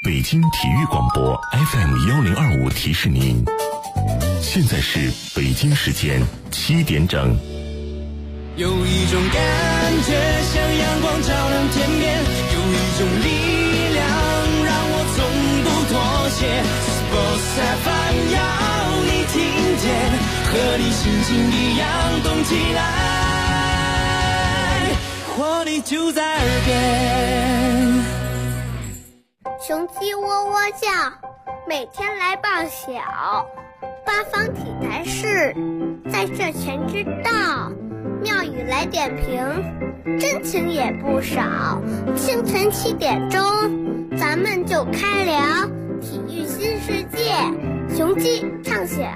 北京体育广播 FM1025提示您，现在是北京时间7点整。 有一种感觉像阳光照亮天边，有一种力量让我从不妥协。Sports FM 要你听见，和你心情一样动起来，活力就在耳边。 雄鸡喔喔叫，每天来报晓。八方体坛事，在这全知道。妙语来点评，真情也不少。清晨7点钟，咱们就开聊体育新世界，雄鸡唱晓。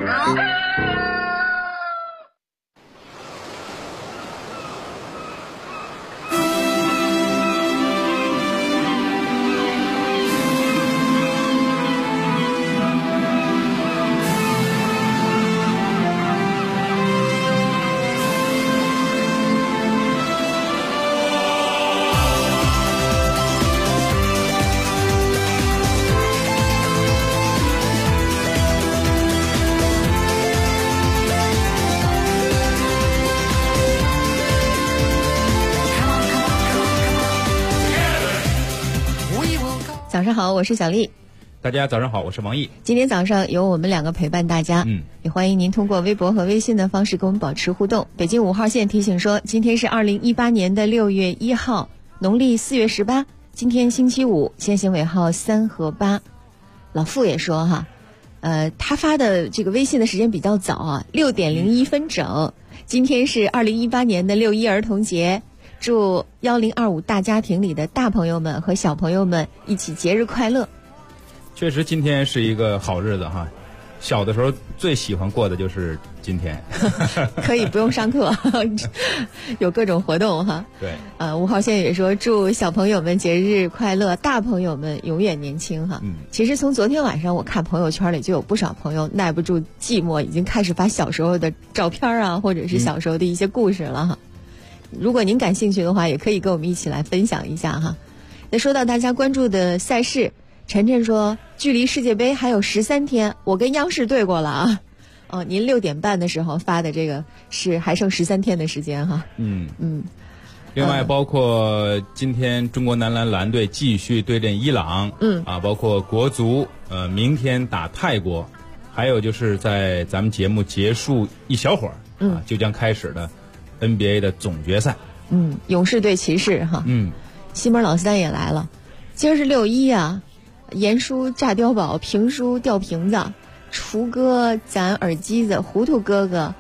早上好，我是小丽。 大家早上好，我是王毅。 今天早上由我们两个陪伴大家，也欢迎您通过微博和微信的方式跟我们保持互动。北京5号线提醒说，今天是2018年的6月1号，农历4月18，今天星期五，先行尾号3和8。老傅也说哈，他发的这个微信的时间比较早啊，6点01分整。今天是2018年的6·1儿童节。祝1025大家庭里的大朋友们和小朋友们一起节日快乐。 确实今天是一个好日子哈，小的时候最喜欢过的就是今天。 可以不用上课，有各种活动哈。 对 ，5号线也说祝小朋友们节日快乐，大朋友们永远年轻哈。其实从昨天晚上我看朋友圈里就有不少朋友耐不住寂寞，已经开始发小时候的照片啊，或者是小时候的一些故事了哈。如果您感兴趣的话，也可以跟我们一起来分享一下哈。那说到大家关注的赛事，晨晨说距离世界杯还有13天，我跟央视对过了啊。哦，您6点半的时候发的这个是还剩13天的时间哈。 另外包括今天中国男篮篮队继续对阵伊朗，包括国足明天打泰国，还有就是在咱们节目结束一小会儿就将开始的NBA 的总决赛， 勇士对骑士哈，西门老三也来了。今儿是6·1啊，严叔炸碉堡，评叔掉瓶子，厨哥攒耳机子，糊涂哥哥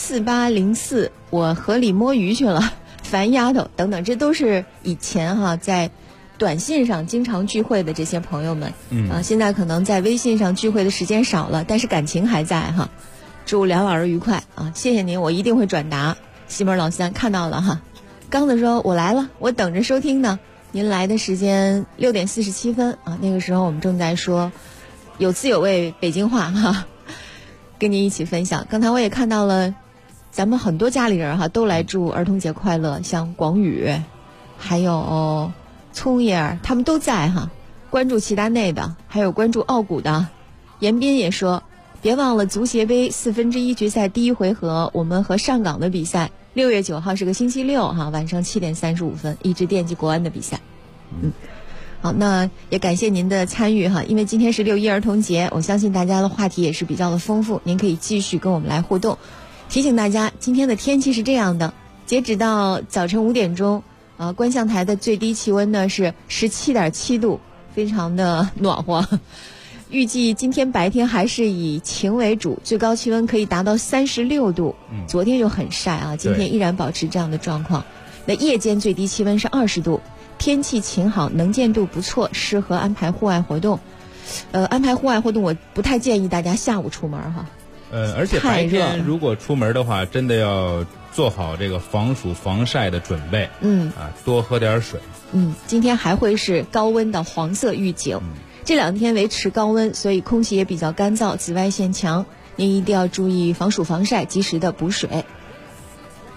4804，我河里摸鱼去了，烦丫头等等，这都是以前哈在短信上经常聚会的这些朋友们，现在可能在微信上聚会的时间少了，但是感情还在哈。祝两老人愉快啊！谢谢您，我一定会转达。西门老三看到了哈，刚子说我来了，我等着收听呢。您来的时间6点47分啊，那个时候我们正在说有滋有味北京话哈，跟您一起分享。刚才我也看到了，咱们很多家里人哈都来祝儿童节快乐，像广宇，还有聪爷，他们都在哈。关注齐达内的，还有关注奥古的，严斌也说。别忘了足协杯1/4决赛第1回合，我们和上港的比赛，6月9号是个星期六哈，晚上7点35分，一直惦记国安的比赛。好，那也感谢您的参与哈，因为今天是6·1儿童节，我相信大家的话题也是比较的丰富，您可以继续跟我们来互动。提醒大家，今天的天气是这样的，截止到早晨5点钟，观象台的最低气温呢是17.7度，非常的暖和。预计今天白天还是以晴为主，最高气温可以达到36度。昨天就很晒啊，今天依然保持这样的状况。那夜间最低气温是20度，天气晴好，能见度不错，适合安排户外活动。安排户外活动，我不太建议大家下午出门哈。 而且白天如果出门的话，真的要做好这个防暑防晒的准备。多喝点水。 今天还会是高温的黄色预警。这2天维持高温，所以空气也比较干燥，紫外线强，您一定要注意防暑防晒，及时的补水。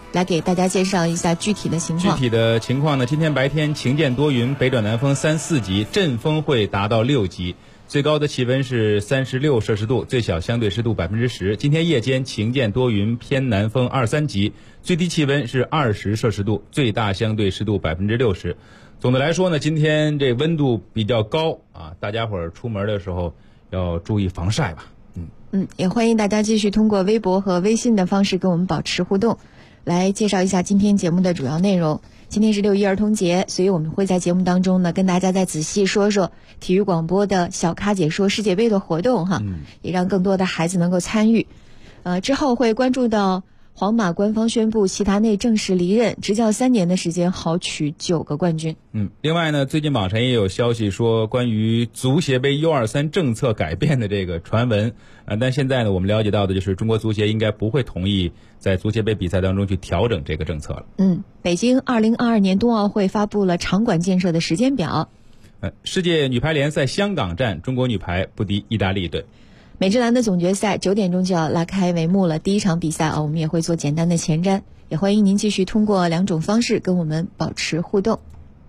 来给大家介绍一下具体的情况。 具体的情况呢，今天白天晴间多云，北转南风3、4级，阵风会达到6级，最高的气温是36摄氏度，最小相对湿度10%。今天夜间晴间多云，偏南风2、3级，最低气温是20摄氏度，最大相对湿度60%。总的来说呢，今天这温度比较高啊，大家伙儿出门的时候要注意防晒吧。 也欢迎大家继续通过微博和微信的方式跟我们保持互动，来介绍一下今天节目的主要内容。今天是6·1儿童节，所以我们会在节目当中呢跟大家再仔细说说体育广播的小咖解说世界杯的活动哈，也让更多的孩子能够参与。之后会关注到皇马官方宣布齐达内正式离任，执教3年的时间豪取9个冠军。 另外呢，最近网上也有消息说关于足协杯U23政策改变的这个传闻，但现在呢，我们了解到的就是中国足协应该不会同意在足协杯比赛当中去调整这个政策了。 北京2022年冬奥会发布了场馆建设的时间表。 世界女排联赛香港站，中国女排不敌意大利队。 美职篮的总决赛9点钟就要拉开帷幕了，第一场比赛我们也会做简单的前瞻，也欢迎您继续通过2种方式跟我们保持互动。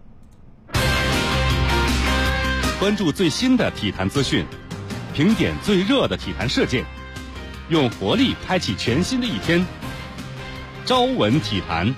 关注最新的体坛资讯，评点最热的体坛事件，用活力开启全新的一天。朝闻体坛。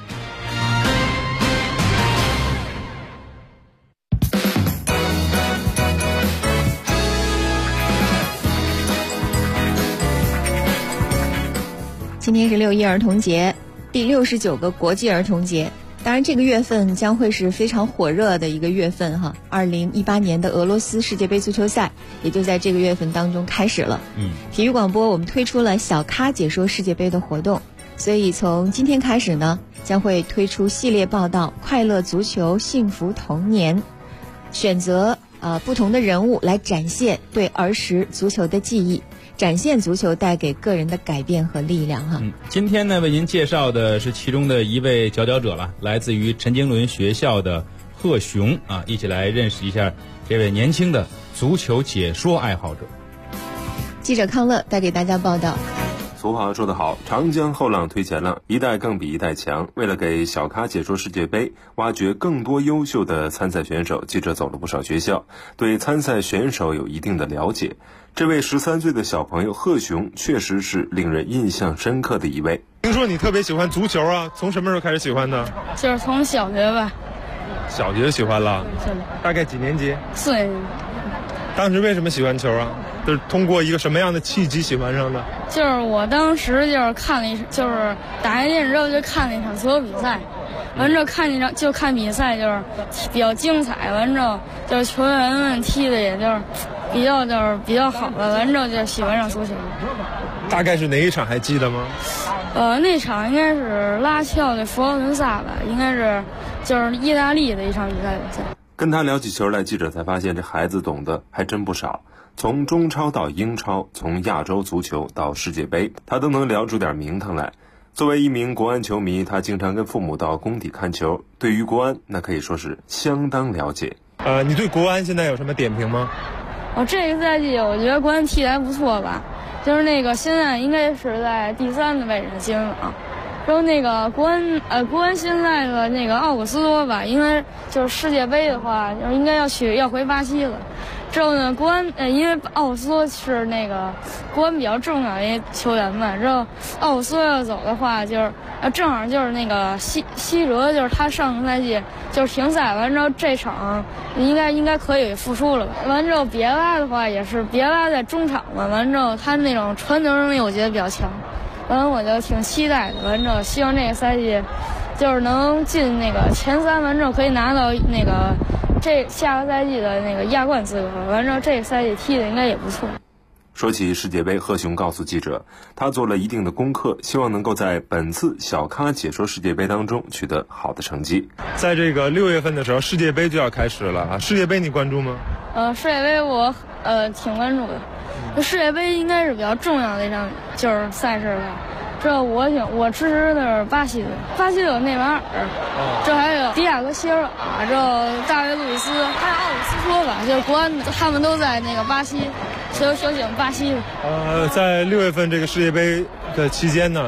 今天是6·1儿童节，第69个国际儿童节。当然这个月份将会是非常火热的一个月份哈，2018年的俄罗斯世界杯足球赛也就在这个月份当中开始了。体育广播我们推出了小咖解说世界杯的活动，所以从今天开始呢，将会推出系列报道快乐足球幸福童年，选择不同的人物来展现对儿时足球的记忆，展现足球带给个人的改变和力量哈。 今天呢，为您介绍的是其中的一位佼佼者了，来自于陈经纶学校的贺雄啊，一起来认识一下这位年轻的足球解说爱好者。 记者康乐带给大家报道。 俗话说得好，长江后浪推前浪，一代更比一代强。为了给小咖解说世界杯，挖掘更多优秀的参赛选手，记者走了不少学校，对参赛选手有一定的了解。这位13岁的小朋友贺雄确实是令人印象深刻的一位。 听说你特别喜欢足球啊，从什么时候开始喜欢的？ 就是从小学吧。 小学就喜欢了？大概几年级 ？4年级。 当时为什么喜欢球啊？就是通过一个什么样的契机喜欢上的？ 就是我当时就是就是打开电视之后就看那场足球比赛，完之后看比赛就是比较精彩，完之后就是球员们踢的也就是比较好的，完之后就喜欢上足球。 大概是哪一场还记得吗？ 那场应该是拉齐奥对佛罗伦萨吧，应该是就是意大利的一场比赛。 跟他聊起球来，记者才发现这孩子懂得还真不少。从中超到英超，从亚洲足球到世界杯，他都能聊出点名堂来。作为一名国安球迷，他经常跟父母到工体看球，对于国安那可以说是相当了解。 你对国安现在有什么点评吗？ 这个赛季我觉得国安踢得还不错吧，就是现在应该是在第3的位置进了啊。然后国安现在的奥古斯多吧，应该就是世界杯的话，应该要回巴西了。之后呢，国安因为奥古斯多是国安比较重要的一球员嘛，之后奥古斯多要走的话，就是正好就是西哲，就是他上个赛季就是停赛，完之后这场应该可以复出了吧。完之后别拉的话也是别拉在中场嘛，完之后他那种传球能力我觉得比较强。完我就挺期待的，完之后希望这个赛季就是能进前3，完之后可以拿到这下个赛季的亚冠资格，完之后这个赛季踢的应该也不错。 说起世界杯，贺雄告诉记者，他做了一定的功课，希望能够在本次小咖解说世界杯当中取得好的成绩。 在这个6月份的时候，世界杯就要开始了啊！世界杯你关注吗？ 世界杯我挺关注的。世界杯应该是比较重要的一场就是赛事吧。我支持的是巴西队，巴西有内马尔，这还有迪亚哥希尔瓦，这大卫路易斯，还有奥古斯托吧，就是国安他们都在巴西，所以我喜欢巴西。 在6月份这个世界杯的期间呢，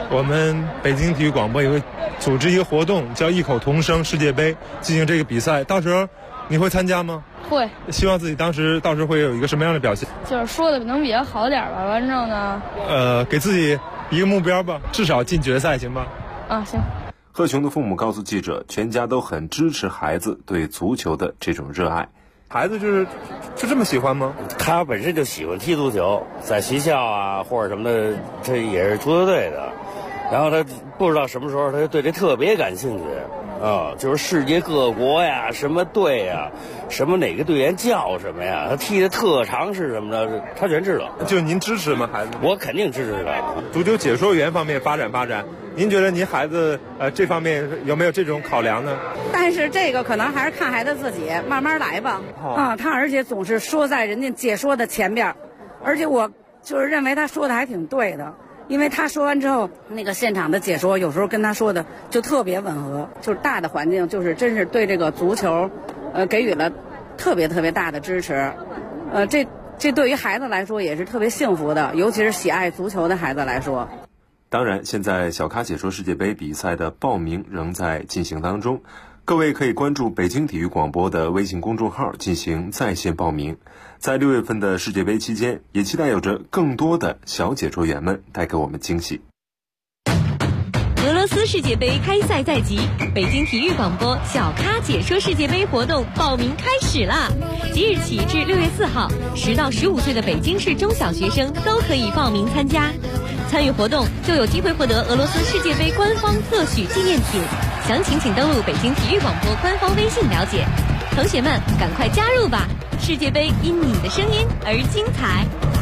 我们北京体育广播也会组织一个活动，叫异口同声世界杯，进行这个比赛。到时候你会参加吗？ 会。 希望自己到时候会有一个什么样的表现？ 就是说的能比较好点吧，完之后呢， 给自己一个目标吧，至少进决赛，行吧？ 啊，行。 贺琼的父母告诉记者，全家都很支持孩子对足球的这种热爱。 孩子就这么喜欢吗？ 他本身就喜欢踢足球，在学校啊或者什么的，这也是足球队的。然后他不知道什么时候他就对这特别感兴趣啊，就是世界各国呀，什么队呀，什么哪个队员叫什么呀，他踢的特长是什么的，他全知道。 就您支持吗？孩子？ 我肯定支持他。 足球解说员方面发展，您觉得您孩子这方面有没有这种考量呢？ 但是这个可能还是看孩子自己，慢慢来吧。他而且总是说在人家解说的前边，而且我就是认为他说的还挺对的。因为他说完之后，那个现场的解说有时候跟他说的就特别吻合，就是大的环境就是真是对这个足球，给予了特别大的支持，这对于孩子来说也是特别幸福的，尤其是喜爱足球的孩子来说。 当然，现在小咖解说世界杯比赛的报名仍在进行当中，各位可以关注北京体育广播的微信公众号进行在线报名。在6月份的世界杯期间，也期待有着更多的小解说员们带给我们惊喜。 俄罗斯世界杯开赛在即，北京体育广播小咖解说世界杯活动报名开始啦！即日起至6月4号，10到15岁的北京市中小学生都可以报名参加。参与活动就有机会获得俄罗斯世界杯官方特许纪念品，详情请登录北京体育广播官方微信了解。同学们，赶快加入吧！世界杯因你的声音而精彩。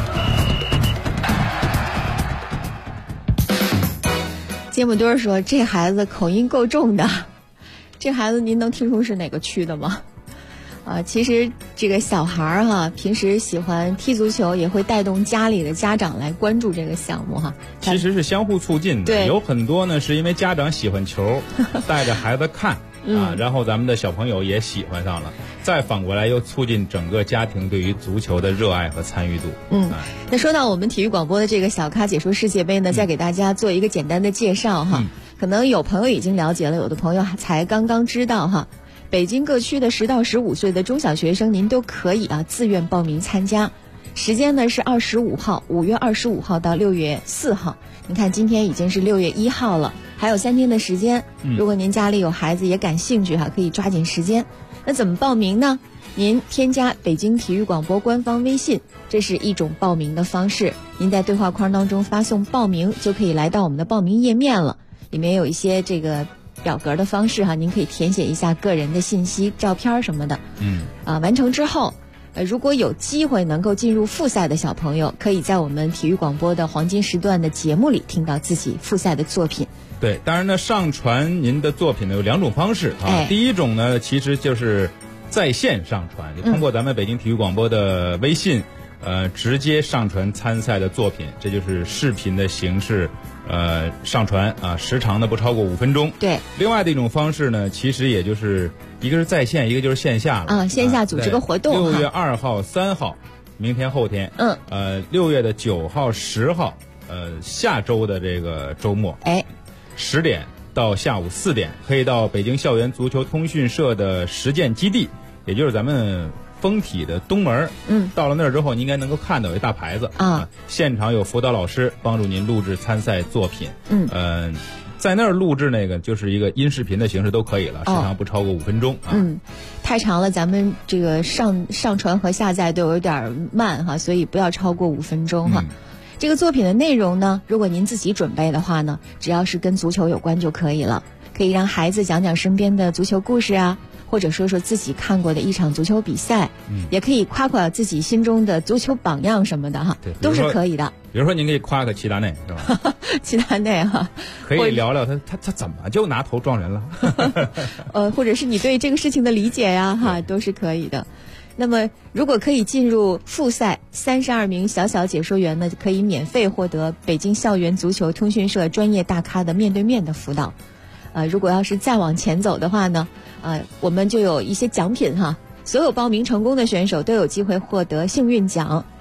芥末墩说：“这孩子口音够重的，这孩子您能听出是哪个区的吗？”其实这个小孩儿哈，平时喜欢踢足球，也会带动家里的家长来关注这个项目哈。 其实是相互促进的， 对， 有很多呢是因为家长喜欢球，带着孩子看然后咱们的小朋友也喜欢上了，再反过来又促进整个家庭对于足球的热爱和参与度。 那说到我们体育广播的这个小咖解说世界杯呢，再给大家做一个简单的介绍哈。可能有朋友已经了解了，有的朋友才刚刚知道哈。北京各区的10到15岁的中小学生，您都可以自愿报名参加。时间呢是25号，5月25号到6月4号。你看今天已经是6月1号了，还有3天的时间。如果您家里有孩子也感兴趣可以抓紧时间。那怎么报名呢？您添加北京体育广播官方微信，这是一种报名的方式。您在对话框当中发送报名，就可以来到我们的报名页面了。里面有一些这个表格的方式您可以填写一下个人的信息、照片什么的。完成之后，如果有机会能够进入复赛的小朋友，可以在我们体育广播的黄金时段的节目里听到自己复赛的作品。 对，当然呢，上传您的作品呢有2种方式第一种呢，其实就是在线上传，就通过咱们北京体育广播的微信，直接上传参赛的作品，这就是视频的形式。上传时长呢不超过5分钟。 对。另外的一种方式呢，其实也就是一个是在线，一个就是线下了。 线下组织个活动。 6月2号、3号，明天后天。6月的9号、10号，下周的这个周末，10点到下午4点，可以到北京校园足球通讯社的实践基地，也就是咱们丰体的东门。到了那儿之后，您应该能够看到有一大牌子现场有辅导老师帮助您录制参赛作品。在那儿录制那个就是一个音视频的形式都可以了，时长不超过5分钟太长了，咱们这个上传和下载都有点慢所以不要超过5分钟这个作品的内容呢，如果您自己准备的话呢，只要是跟足球有关就可以了，可以让孩子讲讲身边的足球故事或者说说自己看过的一场足球比赛，也可以夸夸自己心中的足球榜样什么的都是可以的。 比如说您可以夸个齐达内是吧？ 齐达内可以聊聊他怎么就拿头撞人了？ 或者是你对这个事情的理解都是可以的。那么如果可以进入复赛，32名小解说员呢，可以免费获得北京校园足球通讯社专业大咖的面对面的辅导。如果要是再往前走的话呢，我们就有一些奖品所有报名成功的选手都有机会获得幸运奖，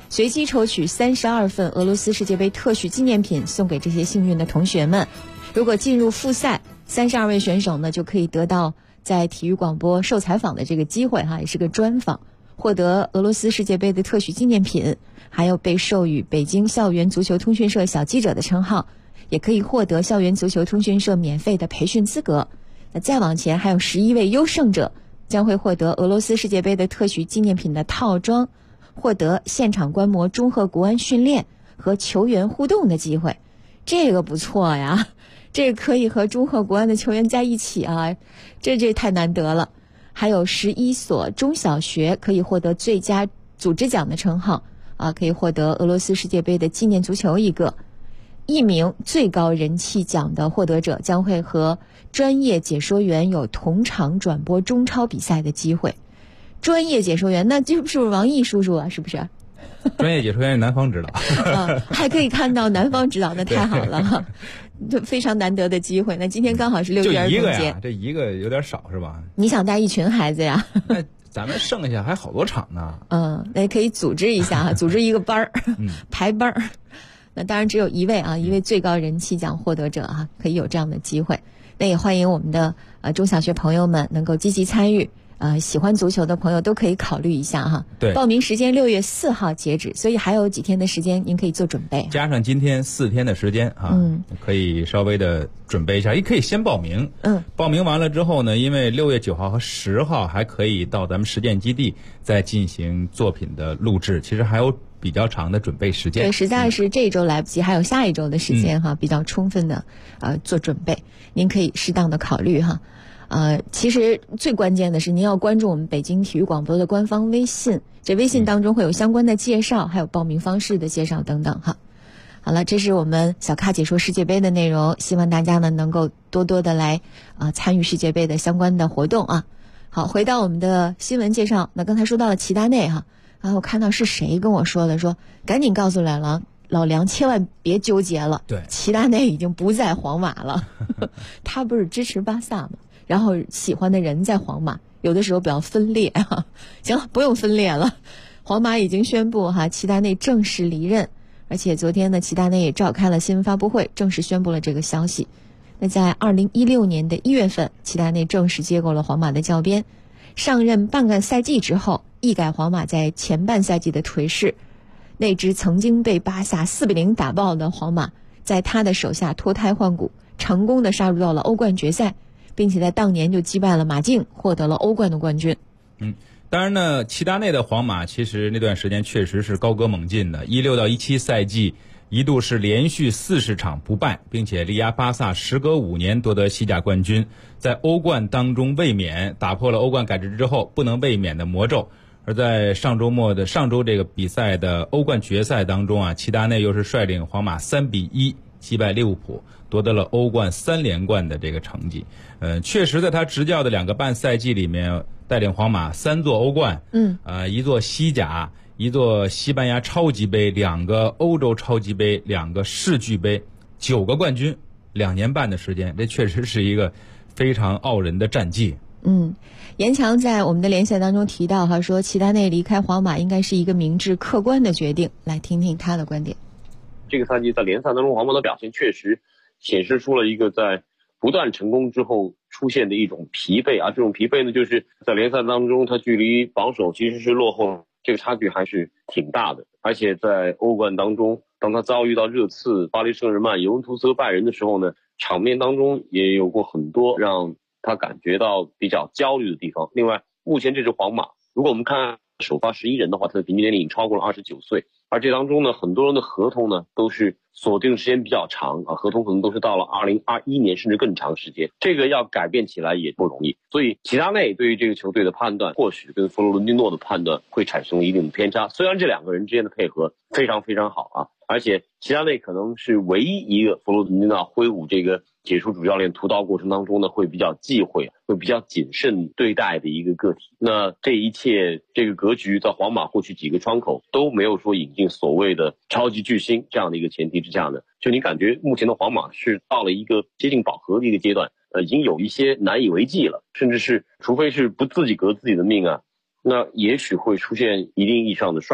随机抽取32份俄罗斯世界杯特许纪念品送给这些幸运的同学们。如果进入复赛，32位选手呢就可以得到在体育广播受采访的这个机会哈，也是个专访，获得俄罗斯世界杯的特许纪念品，还有被授予北京校园足球通讯社小记者的称号，也可以获得校园足球通讯社免费的培训资格。那再往前还有11位优胜者将会获得俄罗斯世界杯的特许纪念品的套装，获得现场观摩中赫国安训练和球员互动的机会。这个不错呀，这个可以和中赫国安的球员在一起啊，这太难得了。还有11所中小学可以获得最佳组织奖的称号啊，可以获得俄罗斯世界杯的纪念足球一个。1名最高人气奖的获得者将会和专业解说员有同场转播中超比赛的机会。专业解说员那就是不是王毅叔叔啊？是不是？ 专业解说员是南方指导还可以看到南方指导，那太好了非常难得的机会。那今天刚好是6一儿童节， 就一个呀，这一个有点少是吧？ 你想带一群孩子呀？ 那咱们剩下还好多场呢。 那可以组织一下组织一个班儿排班儿。那当然只有一位一位最高人气奖获得者可以有这样的机会。那也欢迎我们的中小学朋友们能够积极参与。喜欢足球的朋友都可以考虑一下哈。 对， 报名时间6月4号截止，所以还有几天的时间您可以做准备。 加上今天4天的时间可以稍微的准备一下，也可以先报名。报名完了之后呢，因为6月9号和10号还可以到咱们实践基地再进行作品的录制，其实还有比较长的准备时间。 对，实在是这一周来不及，还有下一周的时间比较充分的做准备，您可以适当的考虑哈。其实最关键的是您要关注我们北京体育广播的官方微信，这微信当中会有相关的介绍，还有报名方式的介绍等等哈。好了，这是我们小咖解说世界杯的内容，希望大家呢能够多多的来参与世界杯的相关的活动啊。好，回到我们的新闻介绍，那刚才说到了齐达内哈，然后我看到是谁跟我说的，说赶紧告诉老梁千万别纠结了， 对， 齐达内已经不在皇马了他不是支持巴萨吗？然后喜欢的人在皇马，有的时候比较分裂行了，不用分裂了。皇马已经宣布齐达内正式离任，而且昨天呢，齐达内也召开了新闻发布会，正式宣布了这个消息。那在2016年的1月份，齐达内正式接过了皇马的教鞭，上任半个赛季之后，一改皇马在前半赛季的颓势，那支曾经被巴萨4-0打爆的皇马，在他的手下脱胎换骨，成功的杀入到了欧冠决赛，并且在当年就击败了马竞，获得了欧冠的冠军。 当然呢，齐达内的皇马其实那段时间确实是高歌猛进的，16到17赛季一度是连续40场不败，并且力压巴萨时隔5年夺得西甲冠军，在欧冠当中卫冕，打破了欧冠改制之后不能卫冕的魔咒。而在上周这个比赛的欧冠决赛当中齐达内又是率领皇马3-1击败利物浦，夺得了欧冠3连冠的这个成绩。确实在他执教的2个半赛季里面，带领皇马3座欧冠，一座西甲，一座西班牙超级杯，2个欧洲超级杯，2个世俱杯，9个冠军，2年半的时间，这确实是一个非常傲人的战绩。 严强在我们的连线当中提到说齐达内离开皇马应该是一个明智客观的决定，来听听他的观点。 这个赛季在联赛当中皇马的表现确实显示出了一个在不断成功之后出现的一种疲惫这种疲惫呢，就是在联赛当中他距离榜首其实是落后，这个差距还是挺大的。而且在欧冠当中，当他遭遇到热刺、巴黎圣日耳曼、尤文图斯、拜仁的时候呢，场面当中也有过很多让他感觉到比较焦虑的地方。另外，目前这支皇马，如果我们看首发11人的话，他的平均年龄已经超过了29岁，而这当中呢，很多人的合同呢都是锁定时间比较长合同可能都是到了2021年甚至更长时间，这个要改变起来也不容易。所以齐达内对于这个球队的判断，或许跟弗洛伦蒂诺的判断会产生一定的偏差。虽然这2个人之间的配合非常非常好而且齐达内可能是唯一一个弗洛伦蒂诺挥舞这个解说主教练屠刀过程当中呢会比较忌讳、会比较谨慎对待的一个个体。那这一切这个格局在皇马过去几个窗口都没有说引进所谓的超级巨星这样的一个前提之下呢，就你感觉目前的皇马是到了一个接近饱和的一个阶段，已经有一些难以为继了，甚至是除非是不自己革自己的命那也许会出现一定意义上的衰退。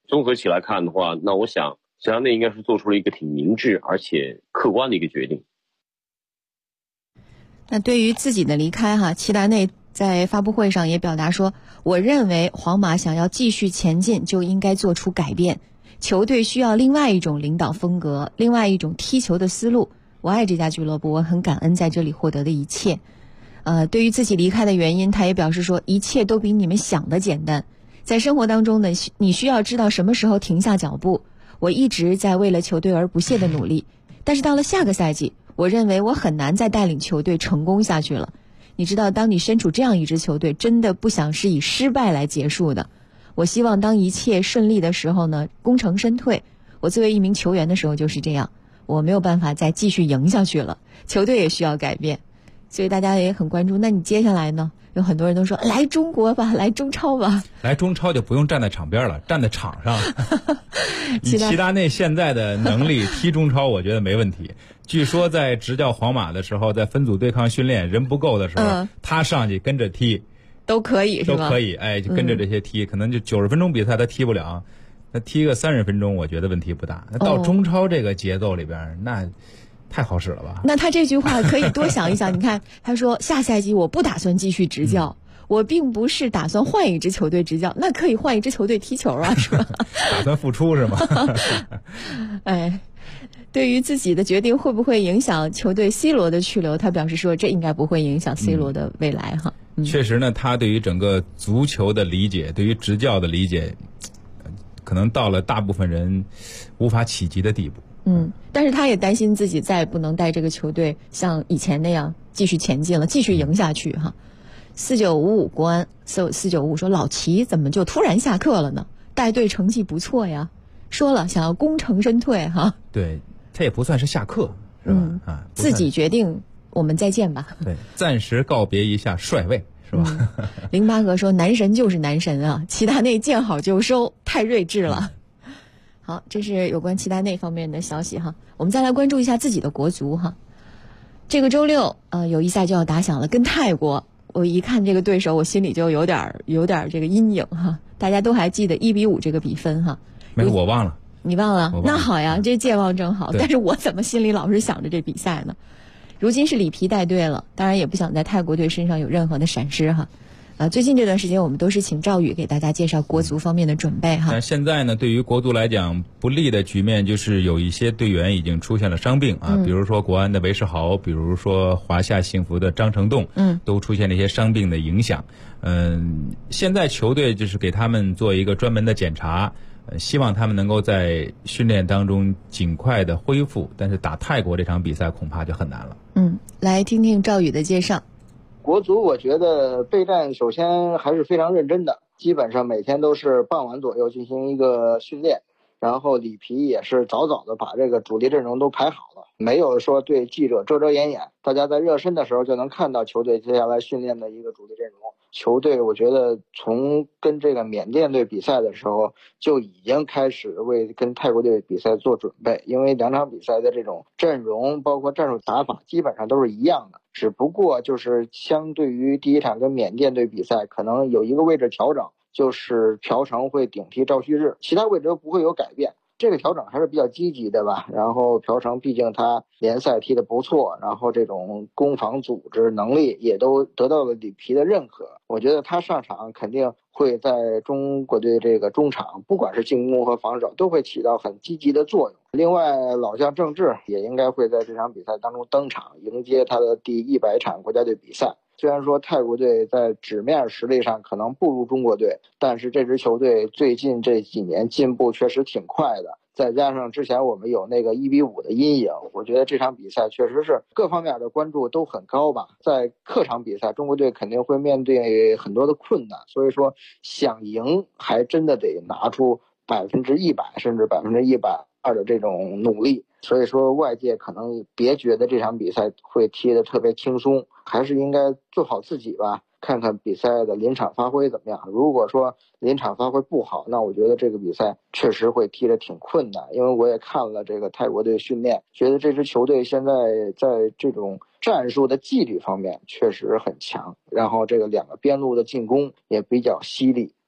综合起来看的话，那我想齐达内应该是做出了一个挺明智而且客观的一个决定。 那对于自己的离开哈，齐达内在发布会上也表达说，我认为皇马想要继续前进就应该做出改变，球队需要另外一种领导风格，另外一种踢球的思路。我爱这家俱乐部，我很感恩在这里获得的一切。对于自己离开的原因，他也表示说，一切都比你们想的简单。在生活当中呢，你需要知道什么时候停下脚步。我一直在为了球队而不懈的努力，但是到了下个赛季，我认为我很难再带领球队成功下去了。你知道，当你身处这样一支球队，真的不想是以失败来结束的。我希望当一切顺利的时候呢，功成身退。我作为一名球员的时候就是这样，我没有办法再继续赢下去了，球队也需要改变。所以大家也很关注，那你接下来呢？有很多人都说来中国吧，来中超吧。 来中超就不用站在场边了，站在场上。以齐达内现在的能力踢中超，我觉得没问题。据说在执教皇马的时候，在分组对抗训练人不够的时候，他上去跟着踢， 都可以是吧？ 都可以，就跟着这些踢，可能就90分钟比赛他踢不了，那踢个30分钟，我觉得问题不大。那到中超这个节奏里边，那太好使了吧？ 那他这句话可以多想一想。你看，他说下赛季我不打算继续执教，我并不是打算换一支球队执教，那可以换一支球队踢球啊，是吧？ 打算复出是吗？ 对于自己的决定会不会影响球队 C 罗的去留，他表示说这应该不会影响 C 罗的未来哈。 确实呢，他对于整个足球的理解，对于执教的理解，可能到了大部分人无法企及的地步。 但是他也担心自己再也不能带这个球队像以前那样继续前进了，继续赢下去哈。4955国安4955说，老齐怎么就突然下课了呢？带队成绩不错呀，说了想要功成身退哈。 对，他也不算是下课是吧？ 自己决定我们再见吧。 对，暂时告别一下帅位是吧 08哥说，男神就是男神啊，齐达内见好就收，太睿智了。好，这是有关齐达内方面的消息哈。我们再来关注一下自己的国足哈。这个周六有一赛就要打响了，跟泰国。我一看这个对手，我心里就有点这个阴影哈。大家都还记得1-5这个比分哈？ 没有，我忘了。 你忘了？那好呀，这健忘正好。但是我怎么心里老是想着这比赛呢？如今是里皮带队了，当然也不想在泰国队身上有任何的闪失哈。最近这段时间我们都是请赵宇给大家介绍国足方面的准备哈。 但现在呢，对于国足来讲，不利的局面就是有一些队员已经出现了伤病啊，比如说国安的韦世豪，比如说华夏幸福的张成栋，都出现了一些伤病的影响。现在球队就是给他们做一个专门的检查，希望他们能够在训练当中尽快的恢复，但是打泰国这场比赛恐怕就很难了。 来听听赵宇的介绍。 国足我觉得备战首先还是非常认真的，基本上每天都是傍晚左右进行一个训练，然后里皮也是早早的把这个主力阵容都排好了，没有说对记者遮遮掩掩，大家在热身的时候就能看到球队接下来训练的一个主力阵容。球队我觉得从跟这个缅甸队比赛的时候就已经开始为跟泰国队比赛做准备，因为两场比赛的这种阵容包括战术打法基本上都是一样的，只不过就是相对于第一场跟缅甸队比赛可能有一个位置调整，就是朴成会顶替赵旭日，其他位置都不会有改变，这个调整还是比较积极的吧。然后朴成毕竟他联赛踢得不错，然后这种攻防组织能力也都得到了里皮的认可，我觉得他上场肯定会在中国队这个中场不管是进攻和防守都会起到很积极的作用。另外老将郑智也应该会在这场比赛当中登场，迎接他的第100场国家队比赛。虽然说泰国队在纸面实力上可能不如中国队，但是这支球队最近这几年进步确实挺快的，再加上之前我们有那个1-5的阴影，我觉得这场比赛确实是各方面的关注都很高吧。在客场比赛中国队肯定会面对很多的困难，所以说想赢还真的得拿出100%甚至120%的这种努力。所以说外界可能别觉得这场比赛会踢得特别轻松，还是应该做好自己吧，看看比赛的临场发挥怎么样。如果说临场发挥不好，那我觉得这个比赛确实会踢得挺困难，因为我也看了这个泰国队训练，觉得这支球队现在在这种战术的纪律方面确实很强，然后这个两个边路的进攻也比较犀利，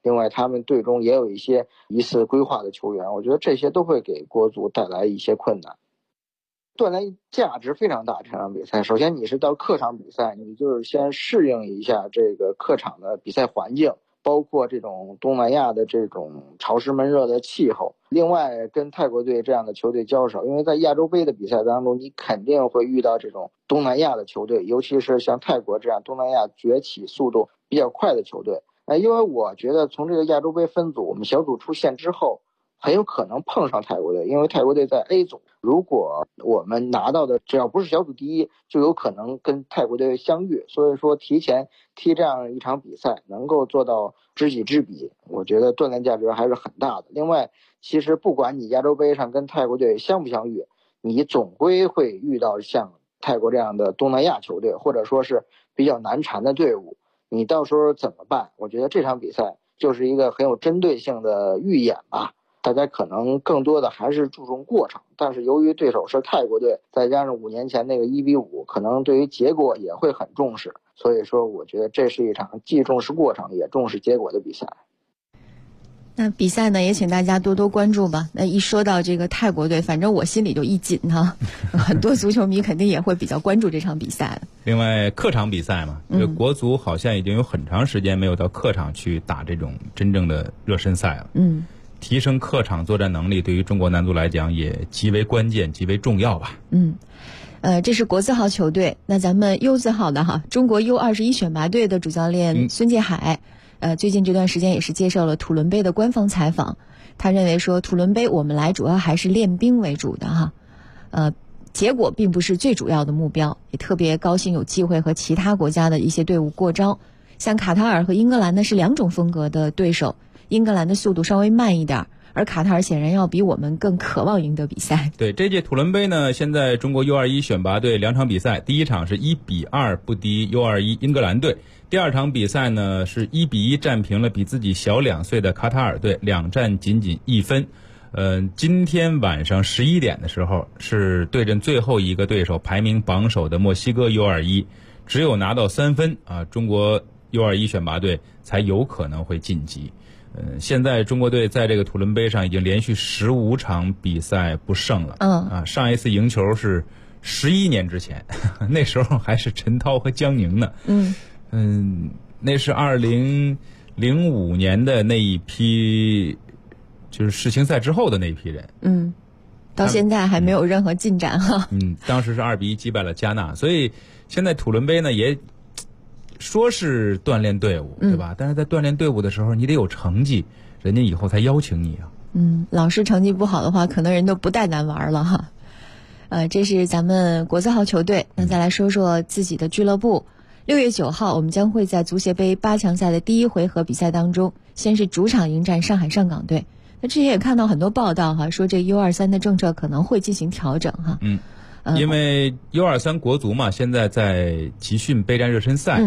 另外他们队中也有一些疑似规划的球员，我觉得这些都会给国足带来一些困难。锻炼价值非常大，这场比赛首先你是到客场比赛，你就是先适应一下这个客场的比赛环境，包括这种东南亚的这种潮湿闷热的气候。另外跟泰国队这样的球队交手，因为在亚洲杯的比赛当中，你肯定会遇到这种东南亚的球队，尤其是像泰国这样东南亚崛起速度比较快的球队。因为我觉得从这个亚洲杯分组我们小组出线之后，很有可能碰上泰国队，因为泰国队在 A 组，如果我们拿到的只要不是小组第一，就有可能跟泰国队相遇。所以说提前踢这样一场比赛能够做到知己知彼，我觉得锻炼价值还是很大的。另外其实不管你亚洲杯上跟泰国队相不相遇，你总归会遇到像泰国这样的东南亚球队，或者说是比较难缠的队伍，你到时候怎么办？我觉得这场比赛就是一个很有针对性的预演吧。大家可能更多的还是注重过程，但是由于对手是泰国队，再加上5年前那个1-5，可能对于结果也会很重视。所以说我觉得这是一场既重视过程也重视结果的比赛。 那比赛呢，也请大家多多关注吧。那一说到这个泰国队，反正我心里就一紧哈，很多足球迷肯定也会比较关注这场比赛的。 另外，客场比赛嘛，这国足好像已经有很长时间没有到客场去打这种真正的热身赛了。提升客场作战能力对于中国男足来讲也极为关键、极为重要吧。 这是国字号球队。那咱们 U 字号的哈，中国 U21选拔队的主教练孙继海，最近这段时间也是接受了土伦杯的官方采访。他认为说，土伦杯我们来主要还是练兵为主的哈，结果并不是最主要的目标。也特别高兴有机会和其他国家的一些队伍过招，像卡塔尔和英格兰呢是两种风格的对手。英格兰的速度稍微慢一点，而卡塔尔显然要比我们更渴望赢得比赛。 对，这届土伦杯呢，现在中国 U21 选拔队2场比赛，第一场是1-2不敌 U21 英格兰队，第二场比赛呢是1-1战平了比自己小2岁的卡塔尔队，2战仅仅1分。今天晚上11点的时候是对阵最后一个对手，排名榜首的墨西哥 U21， 只有拿到3分啊，中国 U21 选拔队才有可能会晋级。现在中国队在这个土伦杯上已经连续15场比赛不胜了。上一次赢球是11年之前，那时候还是陈涛和江宁呢。那是2005年的那一批，就是世青赛之后的那一批人。 到现在还没有任何进展哈。 当时是2-1击败了加纳，所以现在土伦杯呢也说是锻炼队伍，对吧？但是在锻炼队伍的时候，你得有成绩，人家以后才邀请你啊。 老是成绩不好的话，可能人都不带咱玩了哈。这是咱们国字号球队。那再来说说自己的俱乐部。6月9号，我们将会在足协杯8强赛的第一回合比赛当中，先是主场迎战上海上港队。那之前也看到很多报道哈，说这 U23 的政策可能会进行调整哈。 因为 U23 国足嘛，现在在集训备战热身赛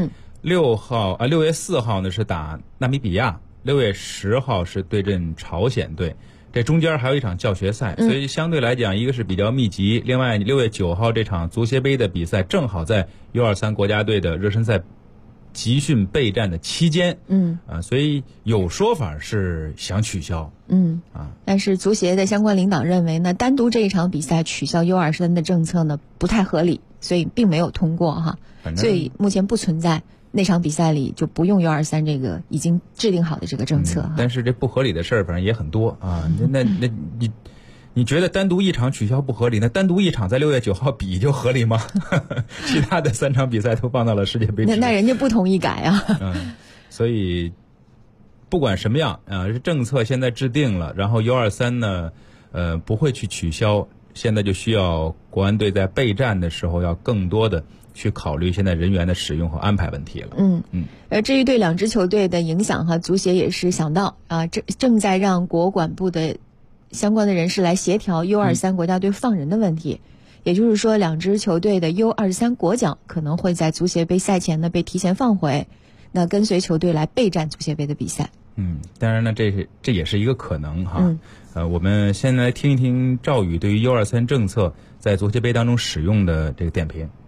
，6月4号呢是打纳米比亚，6月10号是对阵朝鲜队，这中间还有一场教学赛，所以相对来讲一个是比较密集。另外6月9号这场足协杯的比赛正好在 U23 国家队的热身赛集训备战的期间，所以有说法是想取消， 但是足协的相关领导认为呢，单独这一场比赛取消 U23 的政策呢不太合理，所以并没有通过哈，所以目前不存在那场比赛里就不用 U23 这个已经制定好的这个政策。 但是这不合理的事儿反正也很多啊，那你觉得单独一场取消不合理？那单独一场在6月9号比就合理吗？其他的3场比赛都放到了世界杯。 那人家不同意改啊。 所以不管什么样政策现在制定了，然后 U23 呢，不会去取消，现在就需要国安队在备战的时候要更多的去考虑现在人员的使用和安排问题了。 至于对2支球队的影响哈，足协也是想到正在让国管部的相关的人士来协调 U23 国家队放人的问题，也就是说2支球队的 U23 国脚可能会在足协杯赛前呢被提前放回，那跟随球队来备战足协杯的比赛。 当然呢这也是一个可能哈。我们先来听一听赵宇对于 U23 政策在足协杯当中使用的这个点评。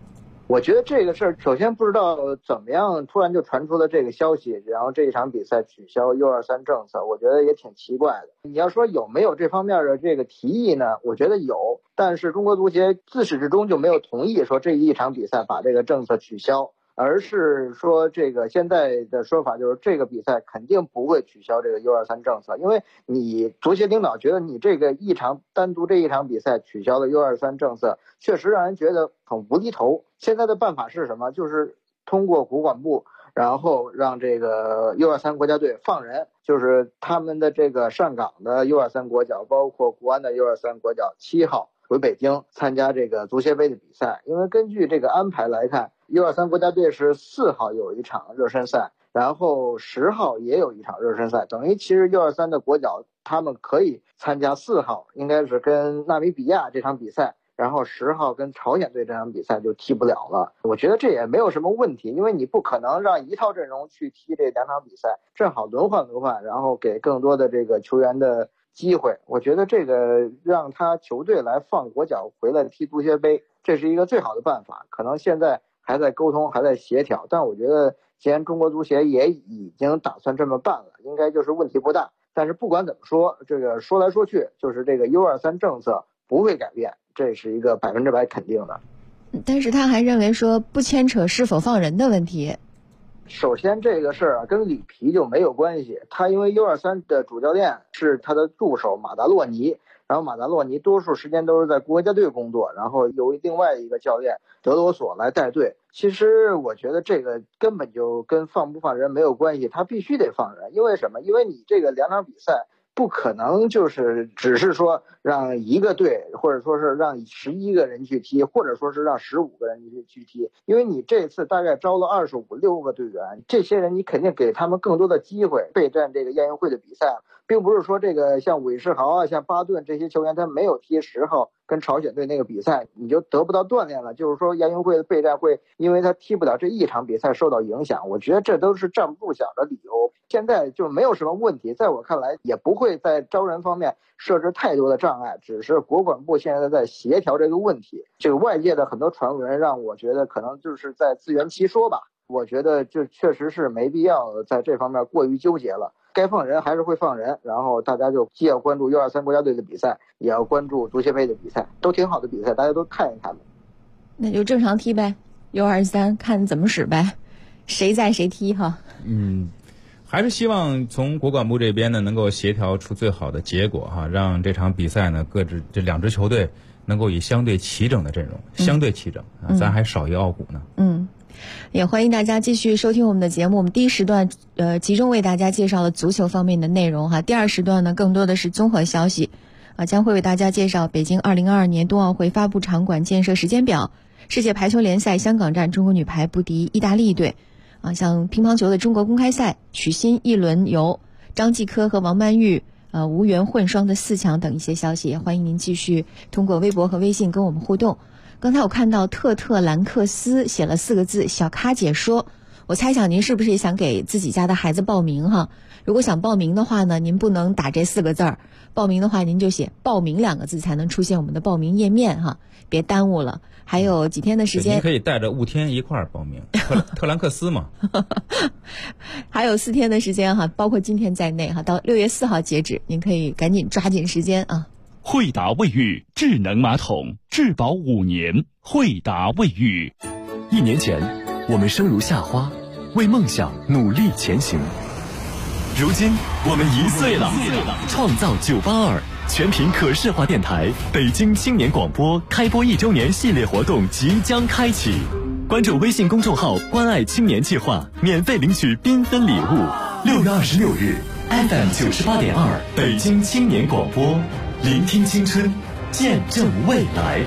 我觉得这个事儿，首先不知道怎么样突然就传出了这个消息，然后这一场比赛取消 U23 政策，我觉得也挺奇怪的。你要说有没有这方面的这个提议呢？我觉得有，但是中国足协自始至终就没有同意说这一场比赛把这个政策取消，而是说这个现在的说法就是这个比赛肯定不会取消这个 U23 政策，因为你足协领导觉得你这个单独这一场比赛取消了 U23 政策，确实让人觉得很无厘头。现在的办法是什么？就是通过国管部，然后让这个 U23 国家队放人，就是他们的这个上港的 U23 国脚，包括国安的 U23 国脚7号回北京参加这个足协杯的比赛。因为根据这个安排来看，U23 国家队是4号有一场热身赛，然后10号也有一场热身赛，等于其实 U23 的国脚他们可以参加4号，应该是跟纳米比亚这场比赛，然后10号跟朝鲜队这场比赛就踢不了了。我觉得这也没有什么问题，因为你不可能让一套阵容去踢这2场比赛，正好轮换，然后给更多的这个球员的机会。我觉得这个让他球队来放国脚回来踢足协杯，这是一个最好的办法。可能现在还在沟通，还在协调，但我觉得既然中国足协也已经打算这么办了，应该就是问题不大。但是不管怎么说，这个说来说去就是这个 U23 政策不会改变，这是一个100%肯定的。 但是他还认为说不牵扯是否放人的问题。 首先这个事儿跟里皮就没有关系，他因为 U23 的主教练是他的助手马达洛尼，然后马达洛尼多数时间都是在国家队工作，然后由另外一个教练德罗索来带队。其实我觉得这个根本就跟放不放人没有关系，他必须得放人。因为什么？因为你这个2场比赛不可能就是只是说让一个队，或者说是让11个人去踢，或者说是让15个人去踢，因为你这次大概招了25-26个队员，这些人你肯定给他们更多的机会备战这个亚运会的比赛，并不是说这个像韦世豪啊、像巴顿这些球员他没有踢10号跟朝鲜队那个比赛，你就得不到锻炼了，就是说亚运会的备战会因为他踢不了这一场比赛受到影响。我觉得这都是站不住脚的理由，现在就没有什么问题，在我看来也不会在招人方面设置太多的障碍，只是国管部现在在协调这个问题。这个外界的很多传闻让我觉得可能就是在自圆其说吧，我觉得这确实是没必要在这方面过于纠结了，该放人还是会放人，然后大家就既要关注 U23 国家队的比赛，也要关注足协杯的比赛，都挺好的比赛，大家都看一看吧。 那就正常踢呗， U23 看怎么使呗，谁在谁踢哈。 还是希望从国管部这边呢能够协调出最好的结果哈，让这场比赛呢这2支球队能够以相对齐整的阵容，相对齐整啊，咱还少一奥古呢。 也欢迎大家继续收听我们的节目。我们第一时段集中为大家介绍了足球方面的内容哈，第二时段呢更多的是综合消息将会为大家介绍北京2022年冬奥会发布场馆建设时间表，世界排球联赛香港站中国女排不敌意大利队像乒乓球的中国公开赛曲新一轮游，张继科和王曼玉无缘混双的4强等一些消息，也欢迎您继续通过微博和微信跟我们互动。刚才我看到特兰克斯写了4个字小咖解说，我猜想您是不是也想给自己家的孩子报名哈？如果想报名的话呢，您不能打这4个字儿，报名的话您就写报名2个字才能出现我们的报名页面哈，别耽误了。还有几天的时间， 您可以带着雾天一块儿报名，特兰克斯嘛。 还有4天的时间哈，包括今天在内哈，到6月4号截止，您可以赶紧抓紧时间啊。 惠达卫浴智能马桶，质保5年。惠达卫浴。 1年前，我们生如夏花，为梦想努力前行。如今，我们1岁了。创造982全频可视化电台北京青年广播开播1周年系列活动即将开启，关注微信公众号关爱青年计划，免费领取缤纷礼物。6月26日 FM 98.2北京青年广播，聆听青春，见证未来。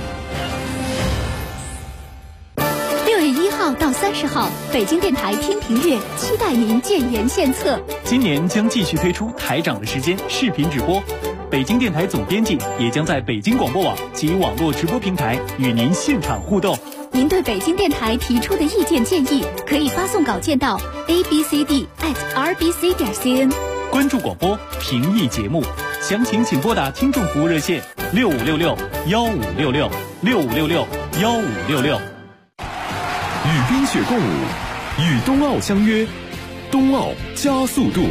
6月1号到30号，北京电台听评阅期待您建言献策。 今年将继续推出台长的时间视频直播，北京电台总编辑也将在北京广播网及网络直播平台与您现场互动。 您对北京电台提出的意见建议，可以发送稿件到 abcd@rbc.cn。 关注广播，评议节目，详情请拨打听众服务热线6566-1566 6566-1566。 与冰雪共舞，与冬奥相约，冬奥加速度。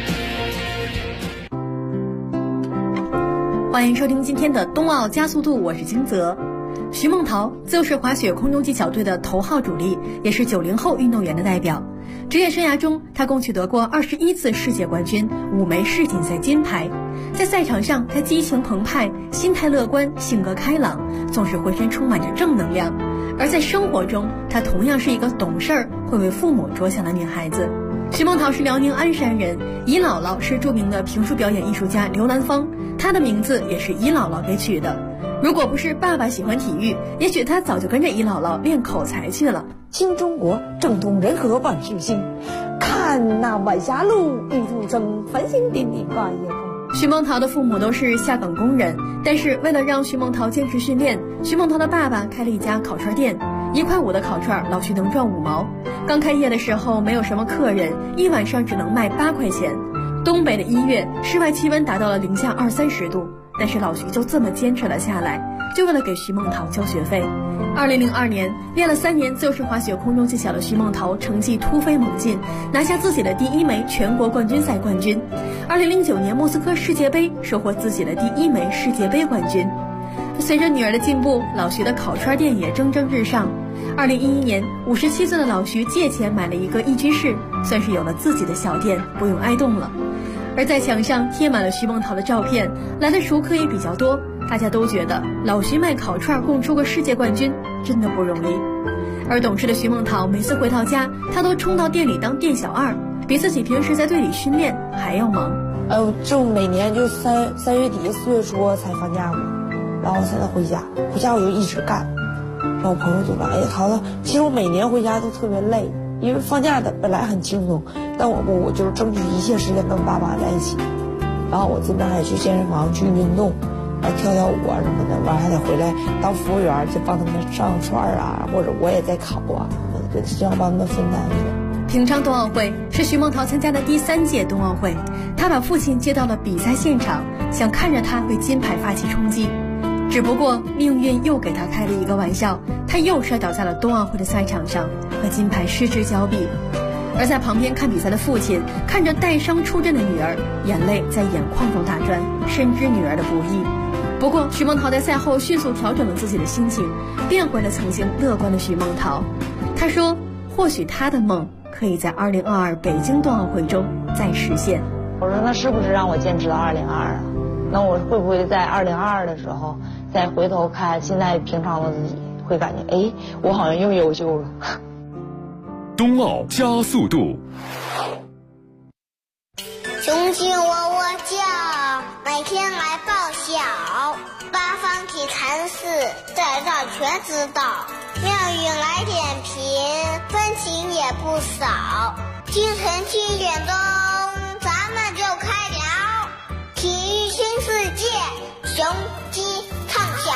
欢迎收听今天的冬奥加速度，我是金泽。徐梦桃自由式滑雪空中技巧队的头号主力，也是90后运动员的代表。职业生涯中，他共取得过21次世界冠军，5枚世锦赛金牌。在赛场上，他激情澎湃，心态乐观，性格开朗，总是浑身充满着正能量。而在生活中，她同样是一个懂事儿、会为父母着想的女孩子。徐梦桃是辽宁鞍山人，姨姥姥是著名的评书表演艺术家刘兰芳，她的名字也是姨姥姥给取的。如果不是爸爸喜欢体育，也许她早就跟着姨姥姥练口才去了。 新中国政通人和万事兴，看那晚霞路，玉兔生，繁星点点挂夜空。 徐梦桃的父母都是下岗工人，但是为了让徐梦桃坚持训练，徐梦桃的爸爸开了一家烤串店，1块5的烤串，老徐能赚5毛。刚开业的时候没有什么客人，一晚上只能卖8块钱。东北的1月，室外气温达到了零下20-30度，但是老徐就这么坚持了下来，就为了给徐梦桃交学费。2002年，练了3年自由式滑雪空中技巧的徐梦桃成绩突飞猛进，拿下自己的第1枚全国冠军赛冠军。2009年莫斯科世界杯，收获自己的第1枚世界杯冠军。随着女儿的进步，老徐的烤串店也蒸蒸日上。2011年，57岁的老徐借钱买了一个1居室，算是有了自己的小店，不用挨冻了。而在墙上贴满了徐梦桃的照片，来的熟客也比较多，大家都觉得老徐卖烤串共出个世界冠军真的不容易。而懂事的徐梦桃每次回到家，她都冲到店里当店小二，比自己平时在队里训练还要忙。 就每年就3月底4月初才放假嘛，然后才能回家，回家我就一直干。然后我朋友就说：“哎，桃子，其实我每年回家都特别累，因为放假的本来很轻松，但我就是争取一切时间跟爸妈在一起。然后我这边还去健身房去运动，然后跳跳舞啊什么的，完还得回来当服务员，就帮他们上串啊，或者我也在烤啊，希望帮他们分担一点。” 平昌冬奥会是徐梦桃参加的第3届冬奥会，她把父亲接到了比赛现场，想看着他为金牌发起冲击。只不过命运又给他开了一个玩笑，他又摔倒在了冬奥会的赛场上，和金牌失之交臂。而在旁边看比赛的父亲看着带伤出阵的女儿，眼泪在眼眶中打转，深知女儿的不易。不过徐梦桃在赛后迅速调整了自己的心情，变回了曾经乐观的徐梦桃。她说或许她的梦可以在2022北京冬奥会中再实现。 我说那是不是让我坚持到2022啊？那我会不会在2022的时候再回头看现在平常的自己，会感觉哎，我好像又优秀了。 冬奥加速度。 雄鸡喔喔叫，每天来报晓，八方体坛事，在这全知道。妙语来点评，分情也不少。清晨7点钟，咱们就开聊。体育新世界，雄鸡唱晓。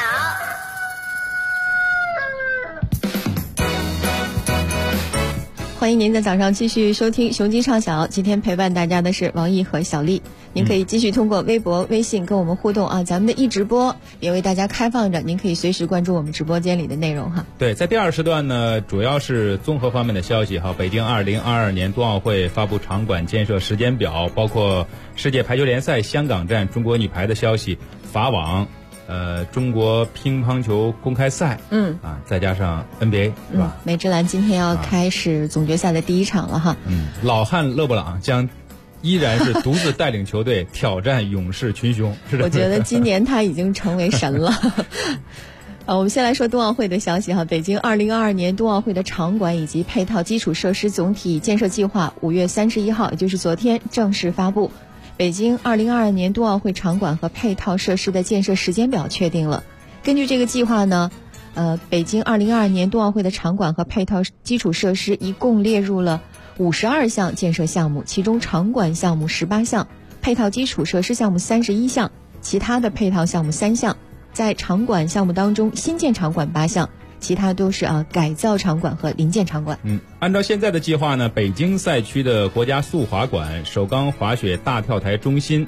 欢迎您在早上继续收听雄鸡唱晓，今天陪伴大家的是王毅和小丽。您可以继续通过微博、微信跟我们互动啊，咱们的一直播也为大家开放着，您可以随时关注我们直播间里的内容哈。 对，在第2时段呢，主要是综合方面的消息哈。北京2022年冬奥会发布场馆建设时间表，包括世界排球联赛香港站中国女排的消息，法网。中国乒乓球公开赛，再加上 NBA 是吧？ 美职篮今天要开始总决赛的第1场了哈。 老汉勒布朗将依然是独自带领球队挑战勇士群雄，是我觉得今年他已经成为神了。我们先来说冬奥会的消息哈。北京2022年冬奥会的场馆以及配套基础设施总体建设计划5月31号，也就是昨天正式发布。北京2022年冬奥会场馆和配套设施的建设时间表确定了。根据这个计划呢，北京2022年冬奥会的场馆和配套基础设施一共列入了52项建设项目，其中场馆项目18项，配套基础设施项目31项，其他的配套项目3项。在场馆项目当中，新建场馆8项，其他都是改造场馆和临建场馆。 按照现在的计划呢，北京赛区的国家速滑馆、首钢滑雪大跳台中心、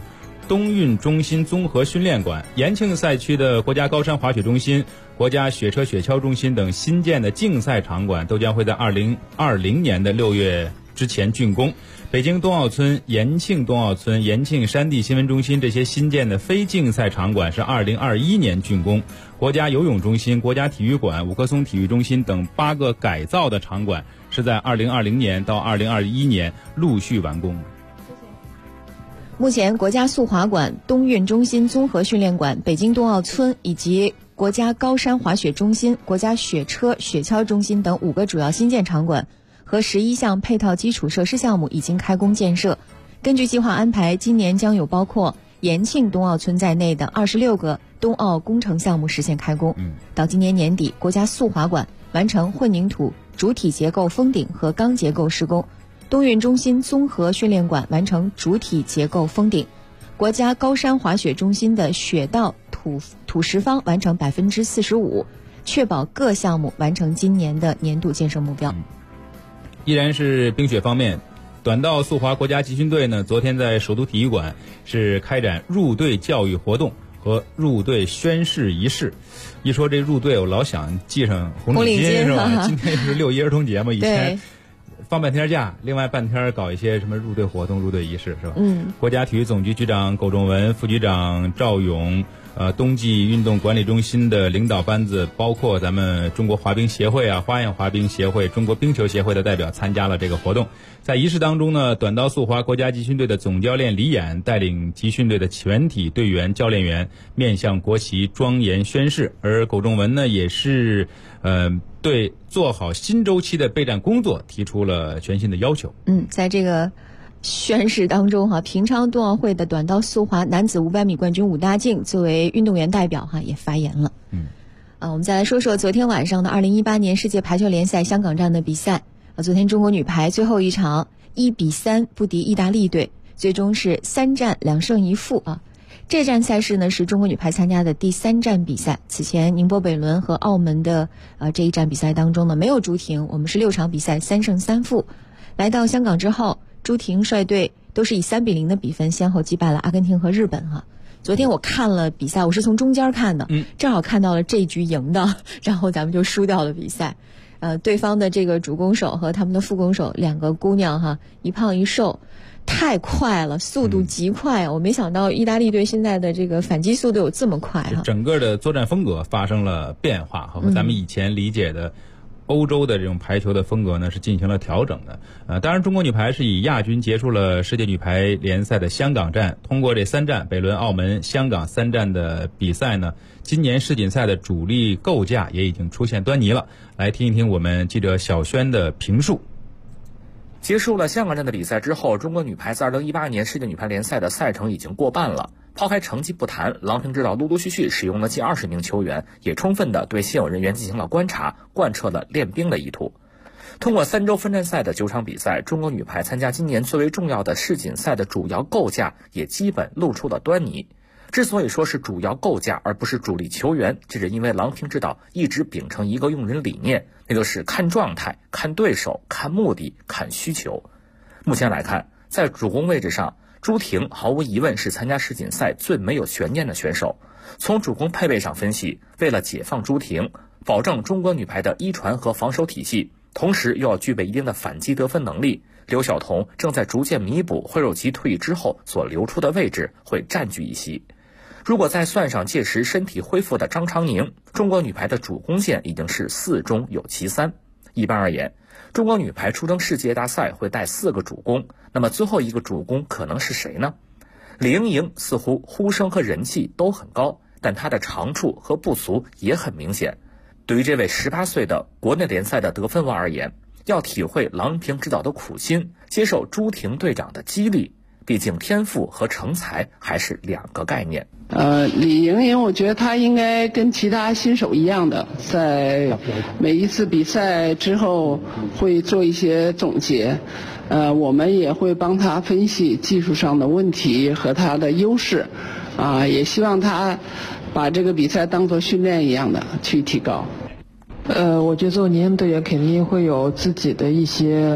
冬运中心综合训练馆、延庆赛区的国家高山滑雪中心、国家雪车雪橇中心等新建的竞赛场馆都将会在2020年的6月之前竣工。北京冬奥村、延庆冬奥村、延庆山地新闻中心这些新建的非竞赛场馆是2021年竣工。国家游泳中心、国家体育馆、五棵松体育中心等8个改造的场馆是在2020年到2021年陆续完工。 目前，国家速滑馆、冬运中心综合训练馆、北京冬奥村以及国家高山滑雪中心、国家雪车雪橇中心等5个主要新建场馆和11项配套基础设施项目已经开工建设。根据计划安排，今年将有包括延庆冬奥村在内的26个冬奥工程项目实现开工。到今年年底，国家速滑馆完成混凝土主体结构封顶和钢结构施工，冬运中心综合训练馆完成主体结构封顶，国家高山滑雪中心的雪道土石方完成45%，确保各项目完成今年的年度建设目标。 依然是冰雪方面，短道速滑国家集训队呢，昨天在首都体育馆是开展入队教育活动和入队宣誓仪式。一说这入队，我老想系上红领巾是吧？今天是6·1儿童节嘛，以前放半天假，另外半天搞一些什么入队活动、入队仪式是吧？国家体育总局局长苟仲文、副局长赵勇，冬季运动管理中心的领导班子，包括咱们中国滑冰协会啊、花样滑冰协会、中国冰球协会的代表参加了这个活动。在仪式当中呢，短道速滑国家集训队的总教练李演带领集训队的全体队员、教练员面向国旗庄严宣誓，而苟仲文呢也是对做好新周期的备战工作提出了全新的要求。 在这个宣誓当中平昌冬奥会的短道速滑男子500米冠军武大靖作为运动员代表也发言了。我们再来说说昨天晚上的2018年世界排球联赛香港站的比赛。昨天中国女排最后一场1-3不敌意大利队，最终是3战2胜1负这站赛事呢是中国女排参加的第3站比赛。此前宁波北仑和澳门的这一站比赛当中呢没有朱婷，我们是6场比赛3胜3负。来到香港之后，朱婷率队都是以3-0的比分先后击败了阿根廷和日本昨天我看了比赛，我是从中间看的，正好看到了这局赢的，然后咱们就输掉了比赛。对方的这个主攻手和他们的副攻手2个姑娘一胖一瘦，太快了，速度极快。我没想到意大利队现在的这个反击速度有这么快整个的作战风格发生了变化和咱们以前理解的欧洲的这种排球的风格呢是进行了调整的。当然中国女排是以亚军结束了世界女排联赛的香港站。通过这3站北仑、澳门、香港3站的比赛呢，今年世锦赛的主力构架也已经出现端倪了。来听一听我们记者小轩的评述。 结束了香港站的比赛之后，中国女排在2018年世界女排联赛的赛程已经过半了。抛开成绩不谈，郎平指导陆陆续续使用了近20名球员，也充分地对现有人员进行了观察，贯彻了练兵的意图。通过3周分站赛的9场比赛，中国女排参加今年最为重要的世锦赛的主要构架也基本露出了端倪。之所以说是主要构架而不是主力球员，这是因为郎平指导一直秉承一个用人理念，那就是看状态、看对手、看目的、看需求。目前来看，在主攻位置上，朱婷毫无疑问是参加世锦赛最没有悬念的选手。从主攻配备上分析，为了解放朱婷，保证中国女排的一传和防守体系，同时又要具备一定的反击得分能力，刘晓彤正在逐渐弥补惠若琪退役之后所流出的位置，会占据一席。如果再算上届时身体恢复的张常宁，中国女排的主攻线已经是4中有其3。一般而言，中国女排出征世界大赛会带4个主攻，那么最后一个主攻可能是谁呢？李盈莹似乎呼声和人气都很高，但她的长处和不足也很明显。对于这位18岁的国内联赛的得分王而言，要体会郎平指导的苦心，接受朱婷队长的激励，毕竟天赋和成才还是2个概念。 李盈莹我觉得她应该跟其他新手一样的，在每一次比赛之后会做一些总结，我们也会帮她分析技术上的问题和她的优势，也希望她把这个比赛当作训练一样的去提高。 我觉得作为年轻队员肯定会有自己的一些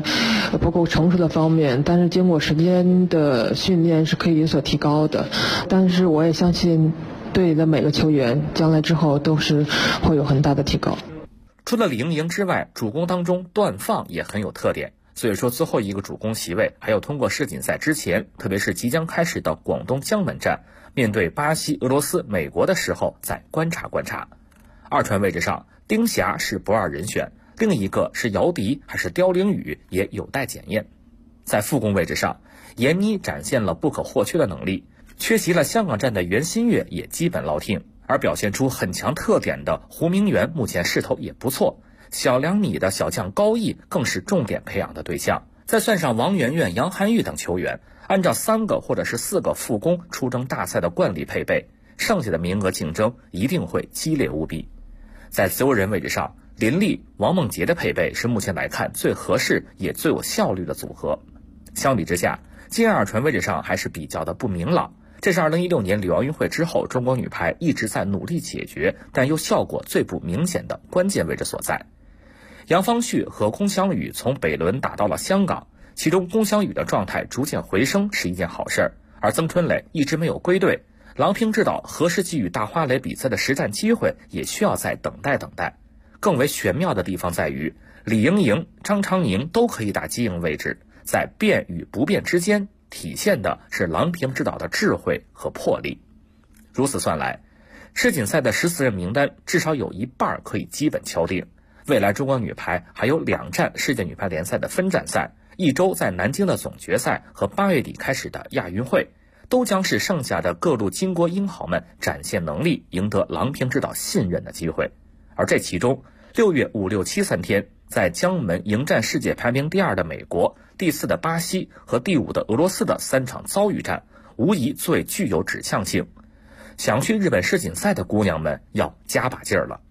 不够成熟的方面，但是经过时间的训练是可以有所提高的。但是我也相信队里的每个球员将来之后都是会有很大的提高。 除了李盈莹之外，主攻当中段放也很有特点，所以说最后一个主攻席位还要通过世锦赛之前，特别是即将开始的广东江门站，面对巴西、俄罗斯、美国的时候再观察观察。二传位置上，丁霞是不二人选，另一个是姚笛还是刁玲雨也有待检验。在副攻位置上，闫妮展现了不可或缺的能力，缺席了香港站的袁心玥也基本落听，而表现出很强特点的胡明元目前势头也不错，小2米的小将高毅更是重点培养的对象。再算上王媛媛、杨涵玉等球员，按照3个或者是4个副攻出征大赛的惯例配备，剩下的名额竞争一定会激烈无比。在自由人位置上，林丽、王梦洁的配备是目前来看最合适也最有效率的组合。相比之下，金二传位置上还是比较的不明朗，这是2016年里奥运会之后中国女排一直在努力解决，但又效果最不明显的关键位置所在。杨方旭和龚翔宇从北仑打到了香港，其中龚翔宇的状态逐渐回升是一件好事，而曾春蕾一直没有归队，郎平知道何时给予大花蕾比赛的实战机会也需要再等待等待。更为玄妙的地方在于，李盈莹、张常宁都可以打机应位置，在变与不变之间体现的是郎平指导的智慧和魄力。如此算来，世锦赛的14人名单至少有一半可以基本敲定。未来中国女排还有2站世界女排联赛的分站赛，1周在南京的总决赛和8月底开始的亚运会，都将是剩下的各路巾帼英豪们展现能力、赢得郎平指导信任的机会。而这其中6月5、6、7 3天，在江门迎战世界排名第2的美国、第4的巴西和第5的俄罗斯的3场遭遇战，无疑最具有指向性。想去日本世锦赛的姑娘们要加把劲儿了。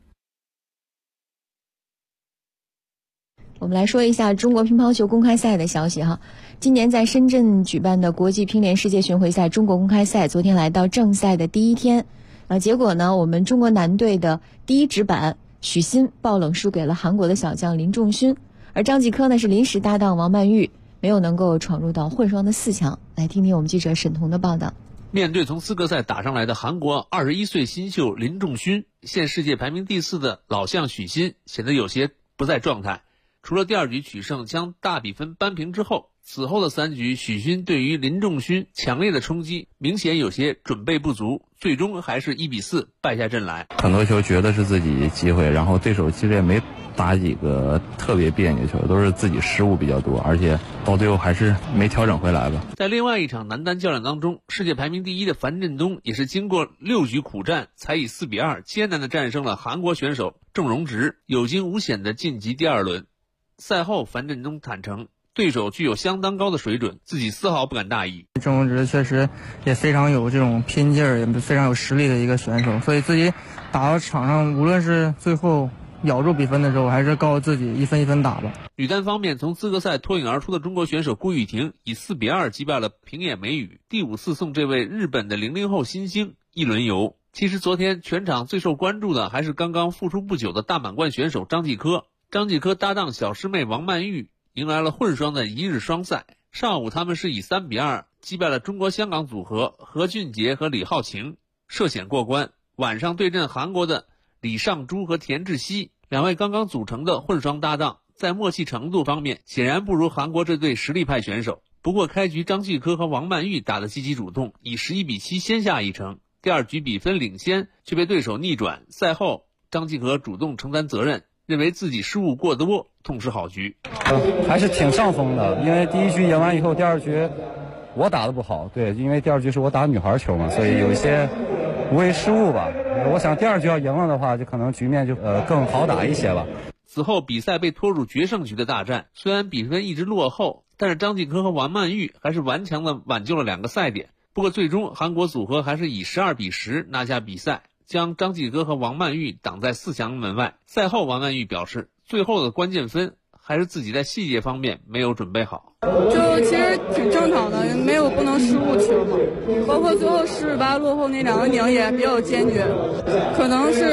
我们来说一下中国乒乓球公开赛的消息哈。今年在深圳举办的国际乒联世界巡回赛中国公开赛昨天来到正赛的第一天，结果呢，我们中国男队的第一指板许昕爆冷输给了韩国的小将林仲勋，而张继科呢是临时搭档王曼玉，没有能够闯入到混双的4强。来听听我们记者沈彤的报道。 面对从资格赛打上来的韩国21岁新秀林仲勋，现世界排名第4的老将许昕显得有些不在状态。除了第2局取胜将大比分扳平之后，此后的3局许昕对于林仲勋强烈的冲击，明显有些准备不足，最终还是1比4败下阵来。 很多球觉得是自己机会，然后对手其实也没打几个特别别扭球，都是自己失误比较多，而且到最后还是没调整回来吧。 在另外一场男单较量当中，世界排名第1的樊振东也是经过6局苦战，才以4比2艰难地战胜了韩国选手郑荣植，有惊无险地晋级第2轮。赛后樊振东坦诚，对手具有相当高的水准，自己丝毫不敢大意。 郑荣植确实也非常有这种拼劲儿，也非常有实力的一个选手，所以自己打到场上，无论是最后咬住比分的时候，还是告诉自己一分一分打吧。 女单方面，从资格赛脱颖而出的中国选手顾雨婷以4比2击败了平野美宇，第5次送这位日本的00后新星一轮游。其实昨天全场最受关注的还是刚刚复出不久的大满贯选手张继科。张继科搭档小师妹王曼玉迎来了混双的一日双赛。上午他们是以3比2击败了中国香港组合何俊杰和李浩晴，涉险过关。晚上对阵韩国的李尚洙和田志希，两位刚刚组成的混双搭档，在默契程度方面显然不如韩国这对实力派选手。不过开局张继科和王曼玉打得积极主动，以11比7先下一城。第2局比分领先却被对手逆转。赛后张继科主动承担责任，认为自己失误过多，痛失好局。 还是挺上风的，因为第1局赢完以后，第2局我打得不好，对，因为第2局是我打女孩球嘛，所以有一些无谓失误吧。我想第2局要赢了的话，就可能局面就更好打一些吧。 此后比赛被拖入决胜局的大战，虽然比分一直落后，但是张继科和王曼玉还是顽强地挽救了2个赛点。不过最终韩国组合还是以12比10拿下比赛，将张继科和王曼玉挡在4强门外。赛后王曼玉表示，最后的关键分还是自己在细节方面没有准备好？ 就其实挺正常的，没有不能失误球嘛。包括最后10-8落后那2个拧也比较坚决，可能是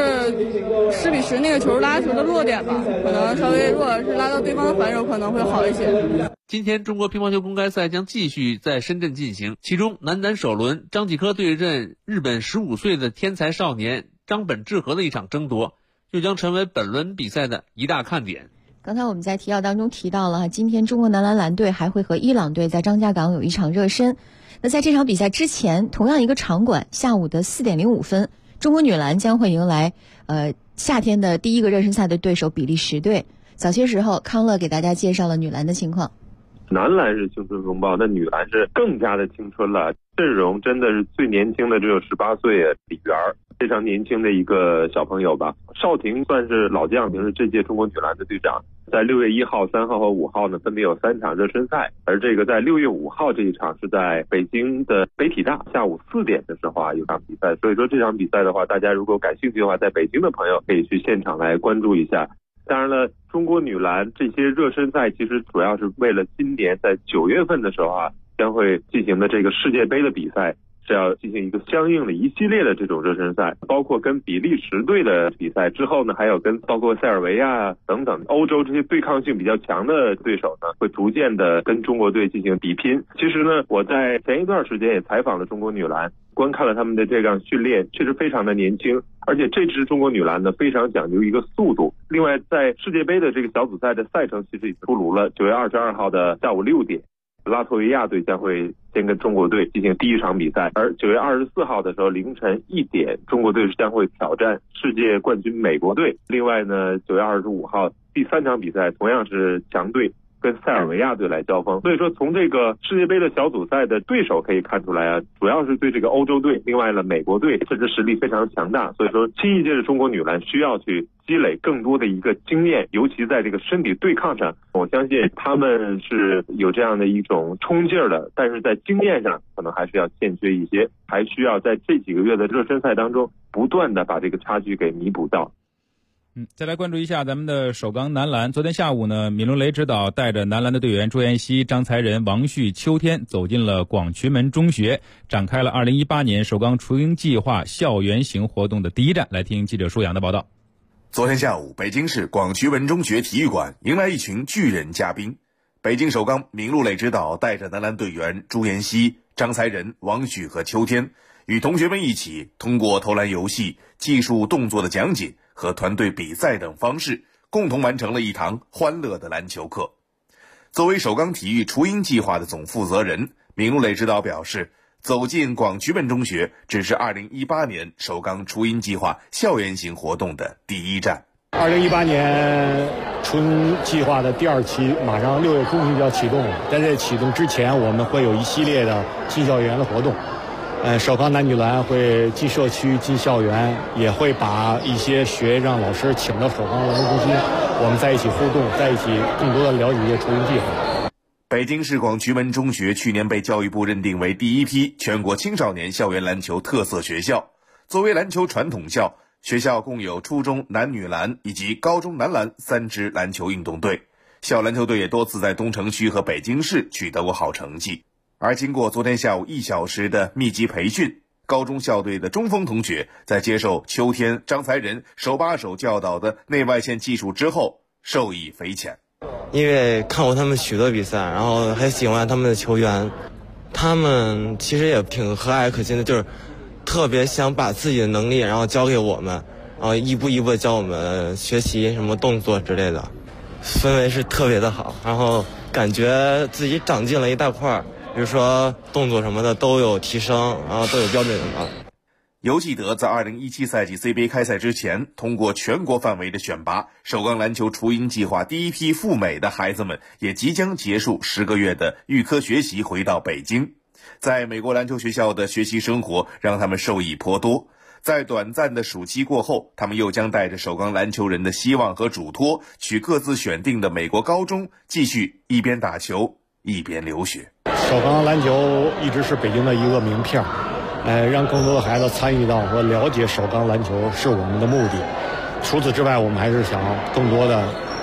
10比10那个球拉球的落点吧，可能稍微如果是拉到对方的反手可能会好一些。 今天中国乒乓球公开赛将继续在深圳进行，其中男单首轮张继科对阵日本15岁的天才少年张本智和的一场争夺，就将成为本轮比赛的一大看点。 刚才我们在提要当中提到了，今天中国男篮蓝队还会和伊朗队在张家港有一场热身。那在这场比赛之前，同样一个场馆，下午的4点05分，中国女篮将会迎来夏天的第一个热身赛的对手比利时队。早些时候，康乐给大家介绍了女篮的情况。 男篮是青春风暴，那女篮是更加的青春了。阵容真的是最年轻的只有18岁李媛，非常年轻的一个小朋友吧。邵婷算是老将，是这届中国女篮的队长。在6月1号、3号和5号呢，分别有3场热身赛。而这个在6月5号这一场是在北京的北体大，下午4点的时候有场比赛。所以说这场比赛的话，大家如果感兴趣的话，在北京的朋友可以去现场来关注一下。当然了，中国女篮这些热身赛其实主要是为了今年在9月份的时候将会进行的这个世界杯的比赛，是要进行一个相应的一系列的这种热身赛，包括跟比利时队的比赛之后呢，还有跟包括塞尔维亚等等欧洲这些对抗性比较强的对手呢，会逐渐的跟中国队进行比拼。其实呢，我在前一段时间也采访了中国女篮，观看了他们的这样训练，确实非常的年轻，而且这支中国女篮呢非常讲究一个速度。另外，在世界杯的这个小组赛的赛程其实已经出炉了，9月22号的下午6点。拉脱维亚队将会先跟中国队进行第一场比赛，而9月24号的时候凌晨1点，中国队将会挑战世界冠军美国队。另外呢，9月25号第3场比赛同样是强队跟塞尔维亚队来交锋。所以说从这个世界杯的小组赛的对手可以看出来主要是对这个欧洲队，另外呢美国队这支实力非常强大。所以说新一届的中国女篮需要去积累更多的一个经验，尤其在这个身体对抗上，我相信他们是有这样的一种冲劲儿的，但是在经验上可能还是要欠缺一些，还需要在这几个月的热身赛当中不断的把这个差距给弥补到。 再来关注一下咱们的首钢男篮。昨天下午呢，闵龙雷指导带着男篮的队员朱妍希、张才仁、王旭、邱天走进了广渠门中学，展开了2018年首钢雏鹰计划校园型活动的第一站。来听记者舒阳的报道。 昨天下午，北京市广渠门中学体育馆迎来一群巨人嘉宾。北京首钢闵路磊指导带着男篮队员朱妍希、张才仁、王旭和邱天，与同学们一起通过投篮游戏、技术动作的讲解和团队比赛等方式，共同完成了一堂欢乐的篮球课。作为首钢体育雏鹰计划的总负责人，闵路磊指导表示，走进广渠门中学只是2018年首钢雏鹰计划校园型活动的第一站。 2018年雏鹰计划的第2期马上6月中旬就要启动了，在这启动之前，我们会有一系列的进校园的活动。首钢男女篮会进社区、进校园，也会把一些学生、老师请到首钢篮球中心，我们在一起互动，在一起更多的了解一些雏鹰计划。 北京市广渠门中学去年被教育部认定为第一批全国青少年校园篮球特色学校。作为篮球传统校，学校共有初中男女篮以及高中男篮3支篮球运动队，校篮球队也多次在东城区和北京市取得过好成绩。而经过昨天下午1小时的密集培训，高中校队的中锋同学在接受邱天、张才仁手把手教导的内外线技术之后，受益匪浅。 因为看过他们许多比赛，然后还喜欢他们的球员，他们其实也挺和蔼可亲的，就是特别想把自己的能力然后交给我们，然后一步一步的教我们学习什么动作之类的，氛围是特别的好，然后感觉自己长进了一大块，比如说动作什么的都有提升，然后都有标准了。 尤记得在2017赛季 CBA 开赛之前，通过全国范围的选拔，首钢篮球雏鹰计划第一批赴美的孩子们也即将结束10个月的预科学习，回到北京。在美国篮球学校的学习生活让他们受益颇多。在短暂的暑期过后，他们又将带着首钢篮球人的希望和嘱托，去各自选定的美国高中，继续一边打球一边留学。 首钢篮球一直是北京的一个名片，让更多的孩子参与到和了解首钢篮球是我们的目的。除此之外，我们还是想更多的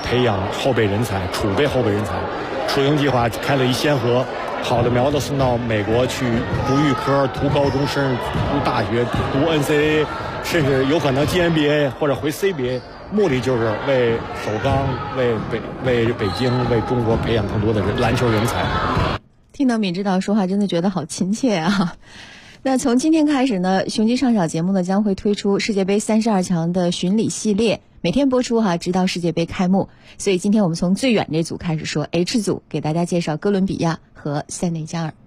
培养后备人才，储备后备人才。出行计划开了一先河，好的苗子送到美国去读预科、读高中，甚至读大学、读 NCAA， 甚至有可能进 NBA 或者回 CBA。目的就是为首钢、为北京、为中国培养更多的篮球人才。 听到闵指导说话，真的觉得好亲切啊！那从今天开始呢，雄鸡上小节目呢将会推出世界杯32强的巡礼系列，每天播出直到世界杯开幕。所以今天我们从最远这组开始说 H 组，给大家介绍哥伦比亚和塞内加尔。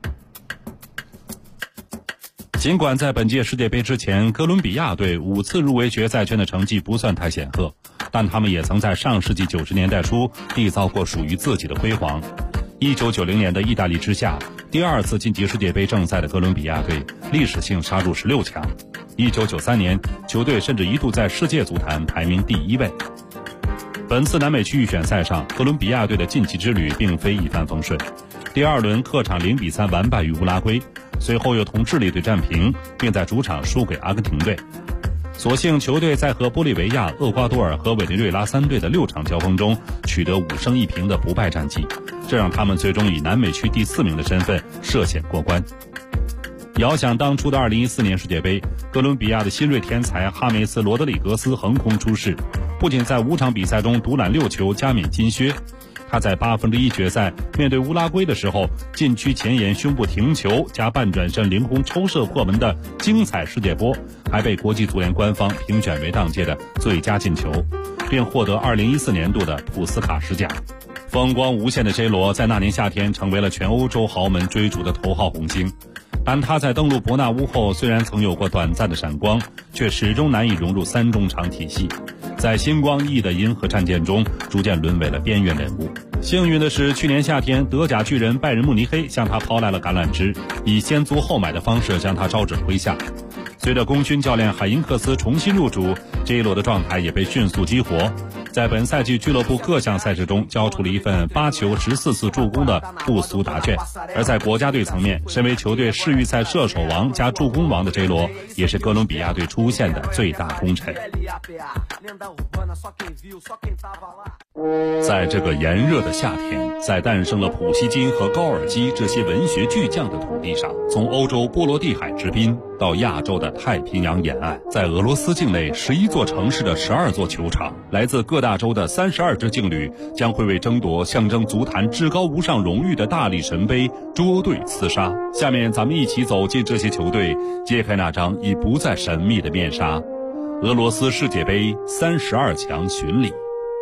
尽管在本届世界杯之前，哥伦比亚队5次入围决赛圈的成绩不算太显赫，但他们也曾在上世纪90年代初缔造过属于自己的辉煌。1990年的意大利之下，第2次晋级世界杯正赛的哥伦比亚队历史性杀入16强。1993年，球队甚至一度在世界足坛排名第1位。本次南美区预选赛上，哥伦比亚队的晋级之旅并非一帆风顺。第2轮客场0-3完败于乌拉圭，随后又同智利队战平，并在主场输给阿根廷队。所幸球队在和玻利维亚、厄瓜多尔和委内瑞拉3队的6场交锋中取得5胜1平的不败战绩，这让他们最终以南美区第4名的身份涉险过关。遥想当初的2014年世界杯，哥伦比亚的新锐天才哈梅斯·罗德里格斯横空出世，不仅在5场比赛中独揽6球加冕金靴，他在1/8决赛面对乌拉圭的时候，禁区前沿胸部停球加半转身凌空抽射破门的精彩世界波，还被国际足联官方评选为当届的最佳进球，并获得2014年度的普斯卡什奖。风光无限的 J 罗在那年夏天成为了全欧洲豪门追逐的头号红星，但他在登陆伯纳乌后虽然曾有过短暂的闪光，却始终难以融入3中场体系，在星光熠的银河战舰中逐渐沦为了边缘人物。幸运的是，去年夏天德甲巨人拜仁慕尼黑向他抛来了橄榄枝，以先租后买的方式将他招至麾下。随着功勋教练海因克斯重新入主， J 罗的状态也被迅速激活，在本赛季俱乐部各项赛事中交出了一份8球14次助攻的不俗答卷。而在国家队层面，身为球队世预赛射手王加助攻王的 J 罗，也是哥伦比亚队出现的最大功臣。在这个炎热的夏天，在诞生了普希金和高尔基这些文学巨匠的土地上，从欧洲波罗的海之滨到亚洲的太平洋沿岸，在俄罗斯境内11座城市的12座球场，来自各大洲的32支劲旅将会为争夺象征足坛至高无上荣誉的大力神杯捉对厮杀。下面咱们一起走进这些球队，揭开那张已不再神秘的面纱——俄罗斯世界杯32强巡礼。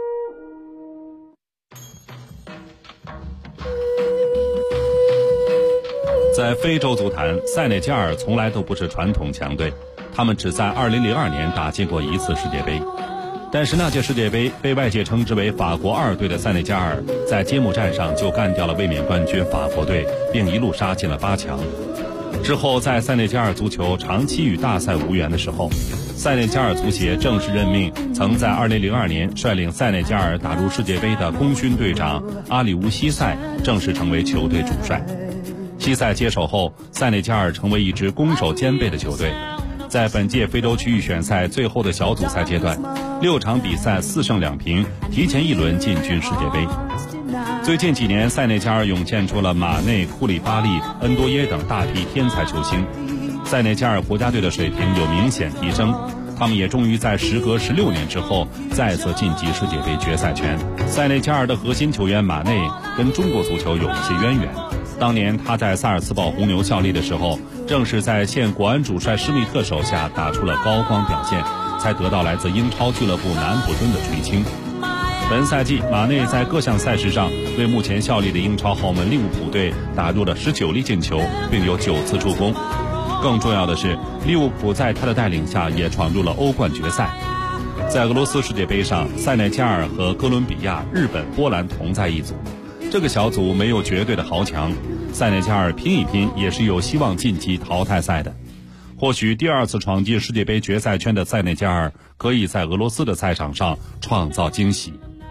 在非洲足坛，塞内加尔从来都不是传统强队，他们只在2002年打进过1次世界杯。但是那届世界杯被外界称之为法国2队的塞内加尔，在揭幕战上就干掉了卫冕冠军法国队，并一路杀进了8强。之后在塞内加尔足球长期与大赛无缘的时候，塞内加尔足协正式任命曾在2002年率领塞内加尔打入世界杯的功勋队长阿里乌西塞正式成为球队主帅。西塞接手后，塞内加尔成为一支攻守兼备的球队。在本届非洲区预选赛最后的小组赛阶段，6场比赛4胜2平，提前1轮进军世界杯。最近几年，塞内加尔涌现出了马内、库里巴利、恩多耶等大批天才球星，塞内加尔国家队的水平有明显提升，他们也终于在时隔16年之后再次晋级世界杯决赛圈。塞内加尔的核心球员马内跟中国足球有一些渊源，当年他在萨尔茨堡红牛效力的时候，正是在现国安主帅施密特手下打出了高光表现，才得到来自英超俱乐部南普敦的垂青。本赛季马内在各项赛事上为目前效力的英超豪门利物浦队打入了19粒进球，并有9次助攻。更重要的是，利物浦在他的带领下也闯入了欧冠决赛。在俄罗斯世界杯上，塞内加尔和哥伦比亚、日本、波兰同在一组，这个小组没有绝对的豪强，塞内加尔拼一拼也是有希望晋级淘汰赛的。或许第2次闯进世界杯决赛圈的塞内加尔可以在俄罗斯的赛场上创造惊喜。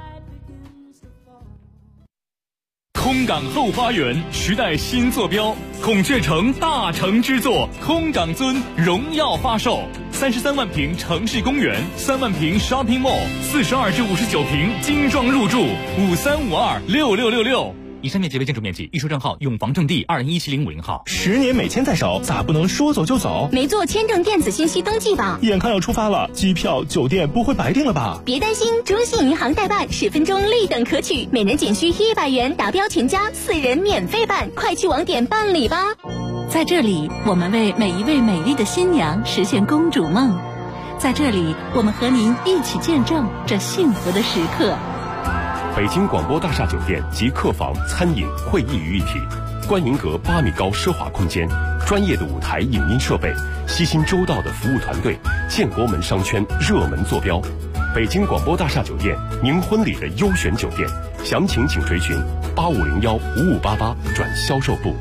空港后花园时代新坐标，孔雀城大成之作空港尊荣耀发售。 33万平城市公园，3万平 Shopping Mall，42至59平精装入住，53526666。以上面积为建筑面积，预售证号永房证地2017050号。 10年美签在手，咋不能说走就走？ 没做签证电子信息登记吧？ 眼看要出发了，机票、酒店不会白订了吧？ 别担心，中信银行代办10分钟立等可取，每人仅需100元，达标全家4人免费办，快去网点办理吧。 在这里，我们为每一位美丽的新娘实现公主梦。在这里，我们和您一起见证这幸福的时刻。 北京广播大厦酒店集客房、餐饮、会议于一体，观银阁8米高奢华空间，专业的舞台影音设备，悉心周到的服务团队，建国门商圈热门坐标。北京广播大厦酒店，您婚礼的优选酒店，详情请垂询85015588转销售部。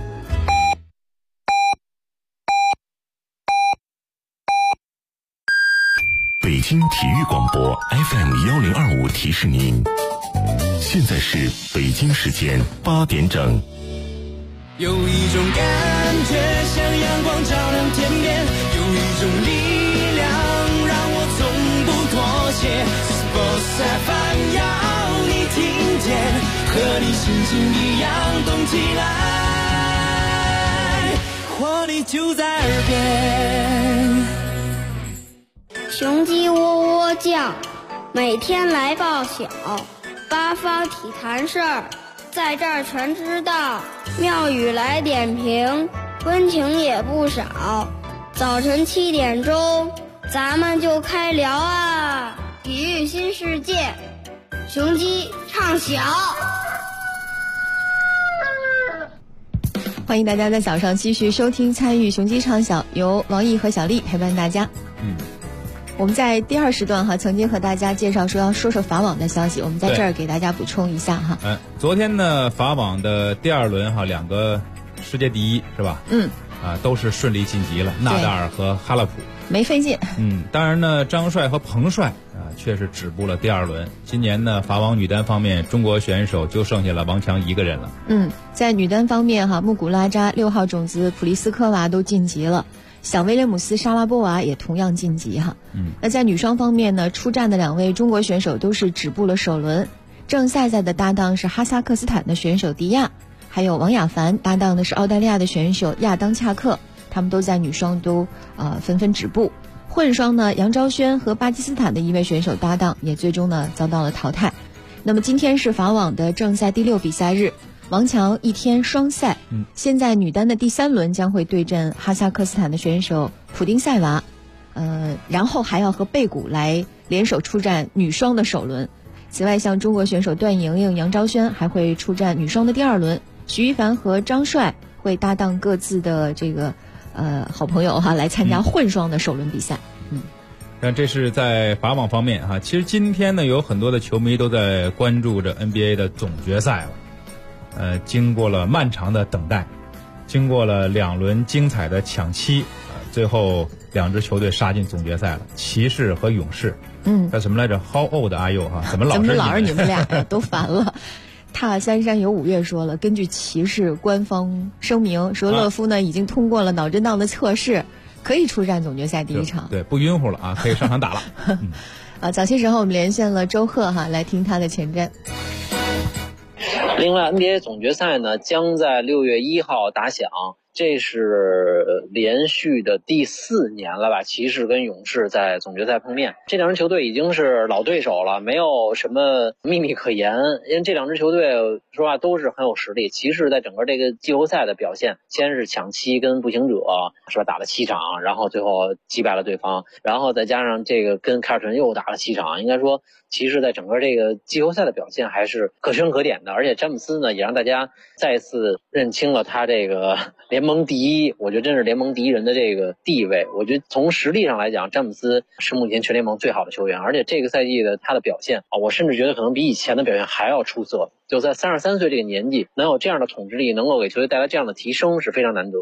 北京体育广播 FM1025提示您，现在是北京时间8点整。 有一种感觉像阳光照亮天边，有一种力量让我从不妥协。Sports FM 要你听见，和你心情一样动起来，活力就在耳边。 雄鸡喔喔叫，每天来报晓，八方体坛事儿，在这儿全知道。庙宇来点评，温情也不少。早晨7点钟，咱们就开聊啊！体育新世界，雄鸡唱晓。 欢迎大家在早上继续收听参与雄鸡唱晓，由王毅和小丽陪伴大家。我们在第2时段曾经和大家介绍说要说说法网的消息，我们在这儿给大家补充一下哈。 昨天呢，法网的第2轮2个世界第一是吧？都是顺利晋级了，纳达尔和哈勒普， 没费劲。 当然呢，张帅和彭帅却是止步了第2轮。今年呢，法网女单方面，中国选手就剩下了王强一个人了。 在女单方面穆古拉扎、6号种子普利斯科娃都晋级了。小威廉姆斯、莎拉波娃也同样晋级那在女双方面呢，出战的2位中国选手都是止步了首轮。郑赛赛的搭档是哈萨克斯坦的选手迪亚，还有王雅凡搭档的是澳大利亚的选手亚当恰克，他们都在女双都纷纷止步。混双呢，杨昭轩和巴基斯坦的一位选手搭档也最终呢遭到了淘汰。那么今天是法网的正赛第6比赛日，王强1天双赛。现在女单的第3轮将会对阵哈萨克斯坦的选手普丁塞娃，然后还要和贝古来联手出战女双的首轮。此外，像中国选手段莹莹、杨昭轩还会出战女双的第2轮，徐一凡和张帅会搭档各自的这个好朋友来参加混双的首轮比赛。 但这是在法网方面其实今天呢，有很多的球迷都在关注着 NBA 的总决赛了。经过了漫长的等待，经过了2轮精彩的抢七，最后2支球队杀进总决赛了，骑士和勇士。叫什么来着 ？How old are you 怎么老是你们俩都烦了？塔三山有5月说了，根据骑士官方声明说，勒夫呢已经通过了脑震荡的测试，可以出战总决赛第1场。 对，不晕乎了可以上场打了。 早些时候我们连线了周贺来听他的前瞻。 另外 NBA 总决赛呢将在6月1号打响，这是连续的第4年了吧，骑士跟勇士在总决赛碰面。这2支球队已经是老对手了，没有什么秘密可言，因为这2支球队说话都是很有实力。骑士在整个这个季后赛的表现，先是抢七跟步行者是吧打了7场，然后最后击败了对方，然后再加上这个跟凯尔特人又打了7场，应该说骑士在整个这个季后赛的表现还是可圈可点的。而且詹姆斯呢也让大家再次认清了他这个联盟第一，我觉得真是联盟第一人的这个地位。我觉得从实力上来讲，詹姆斯是目前全联盟最好的球员，而且这个赛季的他的表现我甚至觉得可能比以前的表现还要出色。就在33岁这个年纪能有这样的统治力，能够给球队带来这样的提升是非常难得的。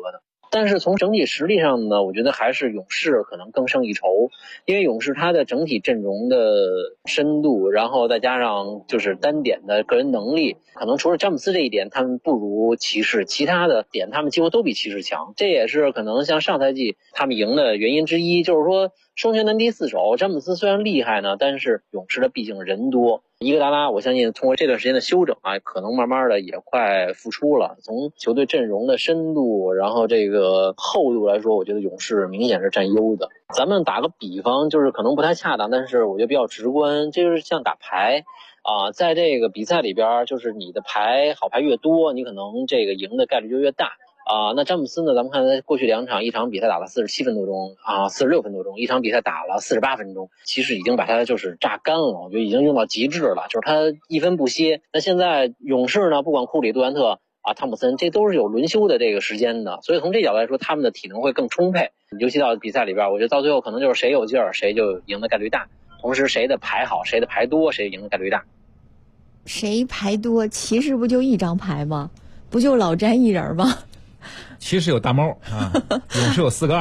但是从整体实力上呢，我觉得还是勇士可能更胜一筹，因为勇士它的整体阵容的深度，然后再加上就是单点的个人能力，可能除了詹姆斯这一点他们不如骑士，其他的点他们几乎都比骑士强，这也是可能像上赛季他们赢的原因之一。就是说双拳难敌四手，詹姆斯虽然厉害呢，但是勇士的毕竟人多，伊戈达拉我相信通过这段时间的休整啊，可能慢慢的也快复出了。从球队阵容的深度，然后这个厚度来说，我觉得勇士明显是占优的。咱们打个比方，就是可能不太恰当，但是我觉得比较直观，这就是像打牌啊，在这个比赛里边，就是你的牌好牌越多，你可能这个赢的概率就越大。那詹姆斯呢？咱们看他过去2场，一场比赛打了47分多钟啊，46分多钟，一场比赛打了48分钟，其实已经把他就是榨干了，我觉得已经用到极致了，就是他一分不歇。那现在勇士呢，不管库里、杜兰特啊、汤普森，这都是有轮休的这个时间的，所以从这角度来说，他们的体能会更充沛。尤其到比赛里边，我觉得到最后可能就是谁有劲儿，谁就赢的概率大，同时谁的牌好，谁的牌多，谁赢的概率大。 谁牌多？骑士不就一张牌吗？不就老詹一人吗？ 骑士有大猫啊，勇士有4个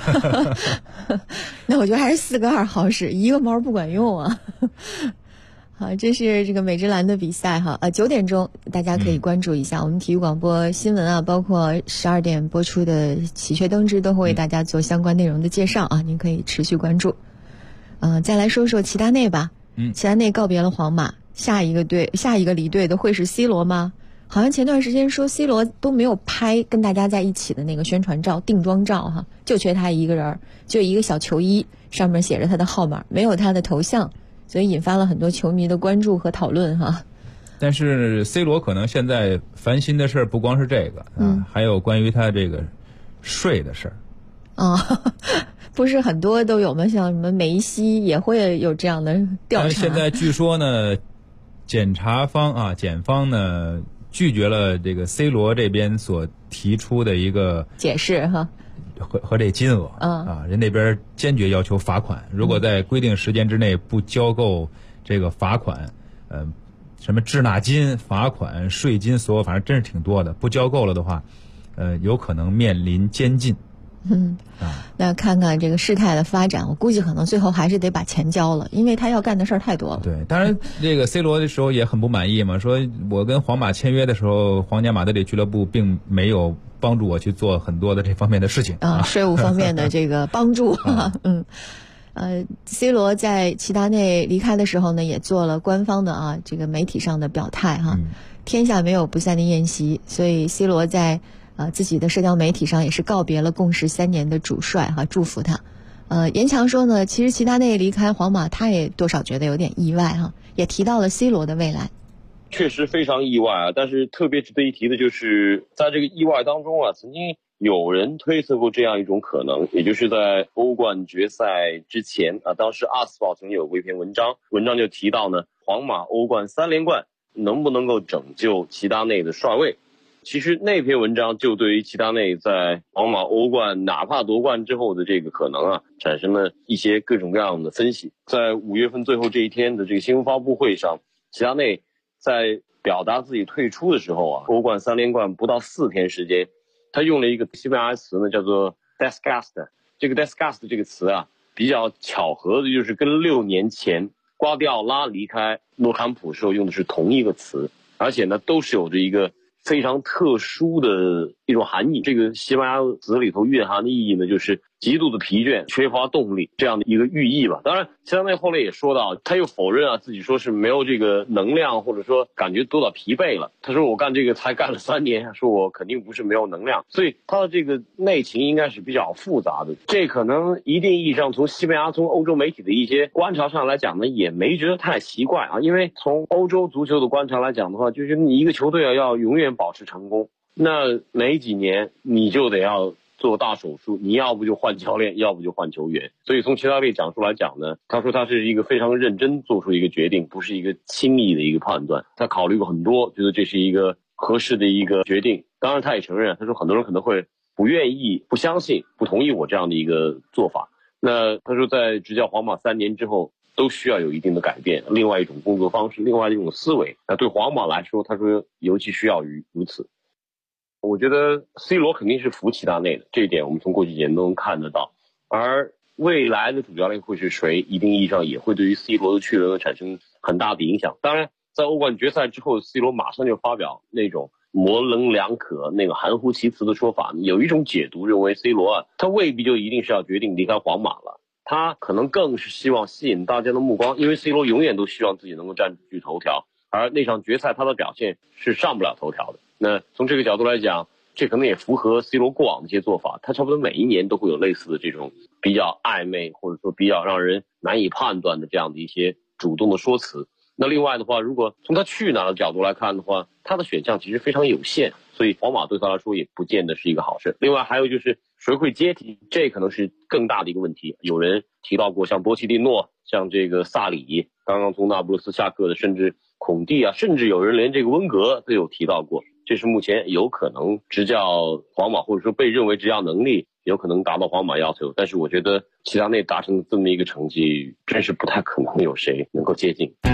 2。 那我觉得还是4个2好使，一个猫不管用啊。好，这是这个美职篮的比赛哈，9点钟大家可以关注一下，我们体育广播新闻啊，包括12点播出的喜鹊登枝都会为大家做相关内容的介绍啊，您可以持续关注。再来说说齐达内吧。齐达内告别了皇马，下一个离队的会是 C 罗吗？好像前段时间说 C 罗都没有拍跟大家在一起的那个宣传照、定妆照哈，就缺他一个人，就一个小球衣，上面写着他的号码，没有他的头像，所以引发了很多球迷的关注和讨论哈。 但是 C 罗可能现在烦心的事不光是这个还有关于他这个税的事儿。 不是很多都有吗？像什么梅西也会有这样的调查。 但是现在据说呢，检方呢拒绝了这个 C 罗这边所提出的一个解释哈， 和这金额人那边坚决要求罚款，如果在规定时间之内不交够这个罚款，什么滞纳金、罚款、税金，所有反正真是挺多的，不交够了的话，有可能面临监禁。 那看看这个事态的发展，我估计可能最后还是得把钱交了，因为他要干的事儿太多了。 对，当然这个 C 罗的时候也很不满意嘛，说我跟皇马签约的时候，皇家马德里俱乐部并没有帮助我去做很多的这方面的事情税务方面的这个帮助。C 罗在齐达内离开的时候呢，也做了官方的这个媒体上的表态哈，天下没有不散的宴席，所以 C 罗在自己的社交媒体上也是告别了共事3年的主帅哈，祝福他。严强说呢，其实齐达内离开皇马，他也多少觉得有点意外哈，也提到了 C 罗的未来。 确实非常意外但是特别值得一提的就是，在这个意外当中曾经有人推测过这样一种可能，也就是在欧冠决赛之前当时阿斯报曾经有过一篇文章就提到呢，皇马欧冠3连冠能不能够拯救齐达内的帅位。其实那篇文章就对于齐达内在皇马欧冠哪怕夺冠之后的这个可能产生了一些各种各样的分析。在5月份最后这一天的这个新闻发布会上，齐达内在表达自己退出的时候欧冠3连冠不到4天时间，他用了一个西班牙词呢，叫做 desgast。 这个 desgast 这个词比较巧合的就是跟6年前瓜迪奥拉离开诺坎普时候用的是同一个词，而且呢都是有着一个非常特殊的一种含义。这个西班牙词里头蕴含的意义呢，就是极度的疲倦、缺乏动力这样的一个寓意吧。当然齐达内后来也说到，他又否认自己说是没有这个能量，或者说感觉多到疲惫了。他说我干这个才干了3年，说我肯定不是没有能量。所以他的这个内情应该是比较复杂的。这可能一定意义上从西班牙、从欧洲媒体的一些观察上来讲呢，也没觉得太奇怪因为从欧洲足球的观察来讲的话，就是你一个球队要永远保持成功，那没几年你就得要做大手术，你要不就换教练，要不就换球员。所以从齐达内讲述来讲呢，他说他是一个非常认真做出一个决定，不是一个轻易的一个判断，他考虑过很多，觉得这是一个合适的一个决定。当然他也承认，他说很多人可能会不愿意、不相信、不同意我这样的一个做法。那他说在执教皇马3年之后都需要有一定的改变，另外一种工作方式，另外一种思维。那对皇马来说，他说尤其需要于如此。 我觉得 C 罗肯定是服齐达内的，这一点我们从过去几年都能看得到。而未来的主教练会是谁，一定意义上也会对于 C 罗的去留产生很大的影响。当然，在欧冠决赛之后 ，C 罗马上就发表那种模棱两可、那个含糊其辞的说法。有一种解读认为 ，C 罗啊，他未必就一定是要决定离开皇马了，他可能更是希望吸引大家的目光，因为 C 罗永远都希望自己能够占据头条，而那场决赛他的表现是上不了头条的。那从这个角度来讲，这可能也符合 C 罗过往的一些做法，他差不多每一年都会有类似的这种比较暧昧或者说比较让人难以判断的这样的一些主动的说辞。那另外的话，如果从他去哪的角度来看的话，他的选项其实非常有限，所以皇马对他来说也不见得是一个好事。另外还有就是谁会接替，这可能是更大的一个问题。有人提到过像波切蒂诺，像这个萨里，刚刚从那不勒斯下课的，甚至孔蒂啊，甚至有人连这个温格都有提到过。这是目前有可能执教皇马，或者说被认为执教能力有可能达到皇马要求，但是我觉得齐达内达成这么一个成绩，真是不太可能有谁能够接近。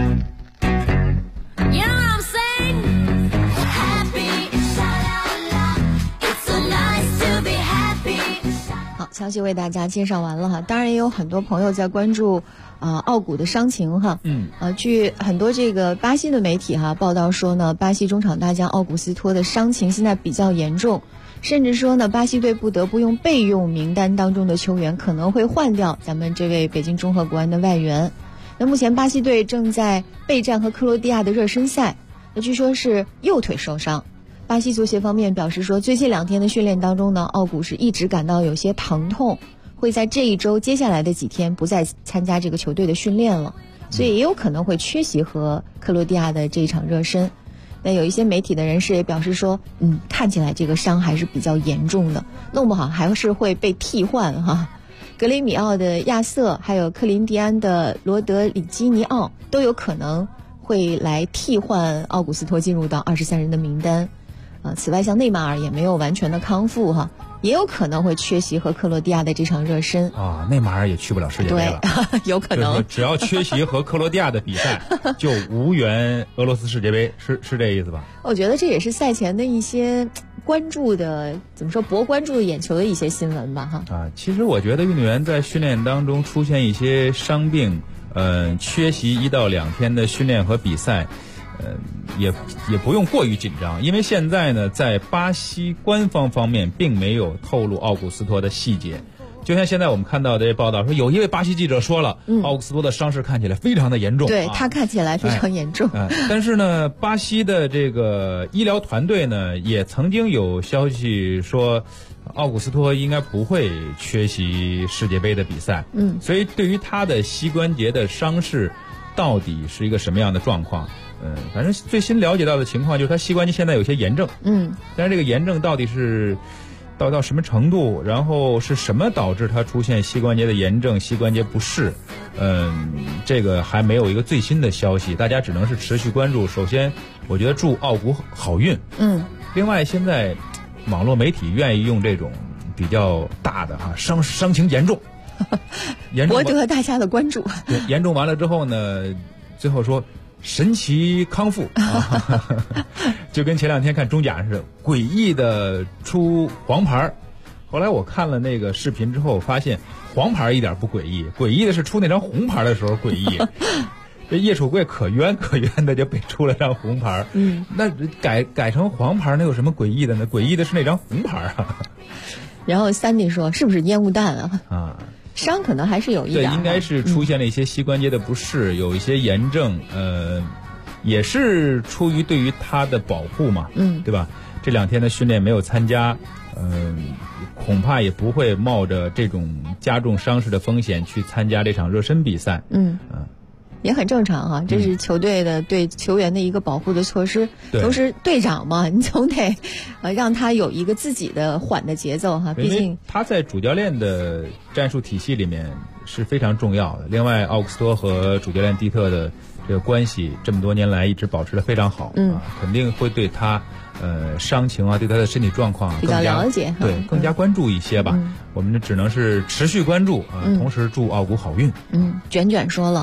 好，消息为大家介绍完了哈，当然也有很多朋友在关注奥古的伤情哈。据很多这个巴西的媒体哈报道说呢，巴西中场大将奥古斯托的伤情现在比较严重，甚至说呢，巴西队不得不用备用名单当中的球员，可能会换掉咱们这位北京中赫国安的外援。那目前巴西队正在备战和克罗地亚的热身赛，那据说是右腿受伤。巴西足协方面表示说，最近2天的训练当中呢，奥古是一直感到有些疼痛，会在这一周接下来的几天不再参加这个球队的训练了，所以也有可能会缺席和克罗地亚的这一场热身。那有一些媒体的人士也表示说，看起来这个伤还是比较严重的，弄不好还是会被替换哈。格雷米奥的亚瑟，还有克林迪安的罗德里基尼奥都有可能会来替换奥古斯托进入到23人的名单。此外像内马尔也没有完全的康复哈，也有可能会缺席和克罗地亚的这场热身啊。内马尔也去不了世界杯了， 对，有可能。 只要缺席和克罗地亚的比赛，就无缘俄罗斯世界杯，是这意思吧？ 我觉得这也是赛前的一些关注的，怎么说，博关注眼球的一些新闻吧哈。 其实我觉得运动员在训练当中出现一些伤病，缺席1到2天的训练和比赛。也不用过于紧张，因为现在呢，在巴西官方方面并没有透露奥古斯托的细节。就像现在我们看到的报道说，有一位巴西记者说了，奥古斯托的伤势看起来非常的严重， 对，他看起来非常严重。 但是呢，巴西的这个医疗团队呢，也曾经有消息说，奥古斯托应该不会缺席世界杯的比赛。所以对于他的膝关节的伤势，到底是一个什么样的状况？反正最新了解到的情况就是他膝关节现在有些炎症，但是这个炎症到底是到什么程度，然后是什么导致他出现膝关节的炎症、膝关节不适，这个还没有一个最新的消息，大家只能是持续关注。首先，我觉得祝奥古好运。另外，现在网络媒体愿意用这种比较大的伤情严重， 博得大家的关注。 对，严重完了之后呢，最后说神奇康复，就跟前2天看中甲似的，诡异的出黄牌。后来我看了那个视频之后，发现黄牌一点不诡异，诡异的是出那张红牌的时候诡异。这叶楚贵可冤的就被出了张红牌，那改成黄牌，那有什么诡异的呢？诡异的是那张红牌啊。 然后Sandy说，是不是烟雾弹啊？伤可能还是有一点， 对，应该是出现了一些膝关节的不适，有一些炎症，也是出于对于他的保护嘛，对吧？这2天的训练没有参加，恐怕也不会冒着这种加重伤势的风险去参加这场热身比赛， 也很正常哈，这是球队的对球员的一个保护的措施。同时，队长嘛，你总得让他有一个自己的缓的节奏哈。毕竟他在主教练的战术体系里面是非常重要的。另外，奥古斯托和主教练蒂特的这个关系这么多年来一直保持得非常好，肯定会对他伤情啊，对他的身体状况比较了解， 对，更加关注一些吧。我们只能是持续关注同时祝奥古好运。 卷说了。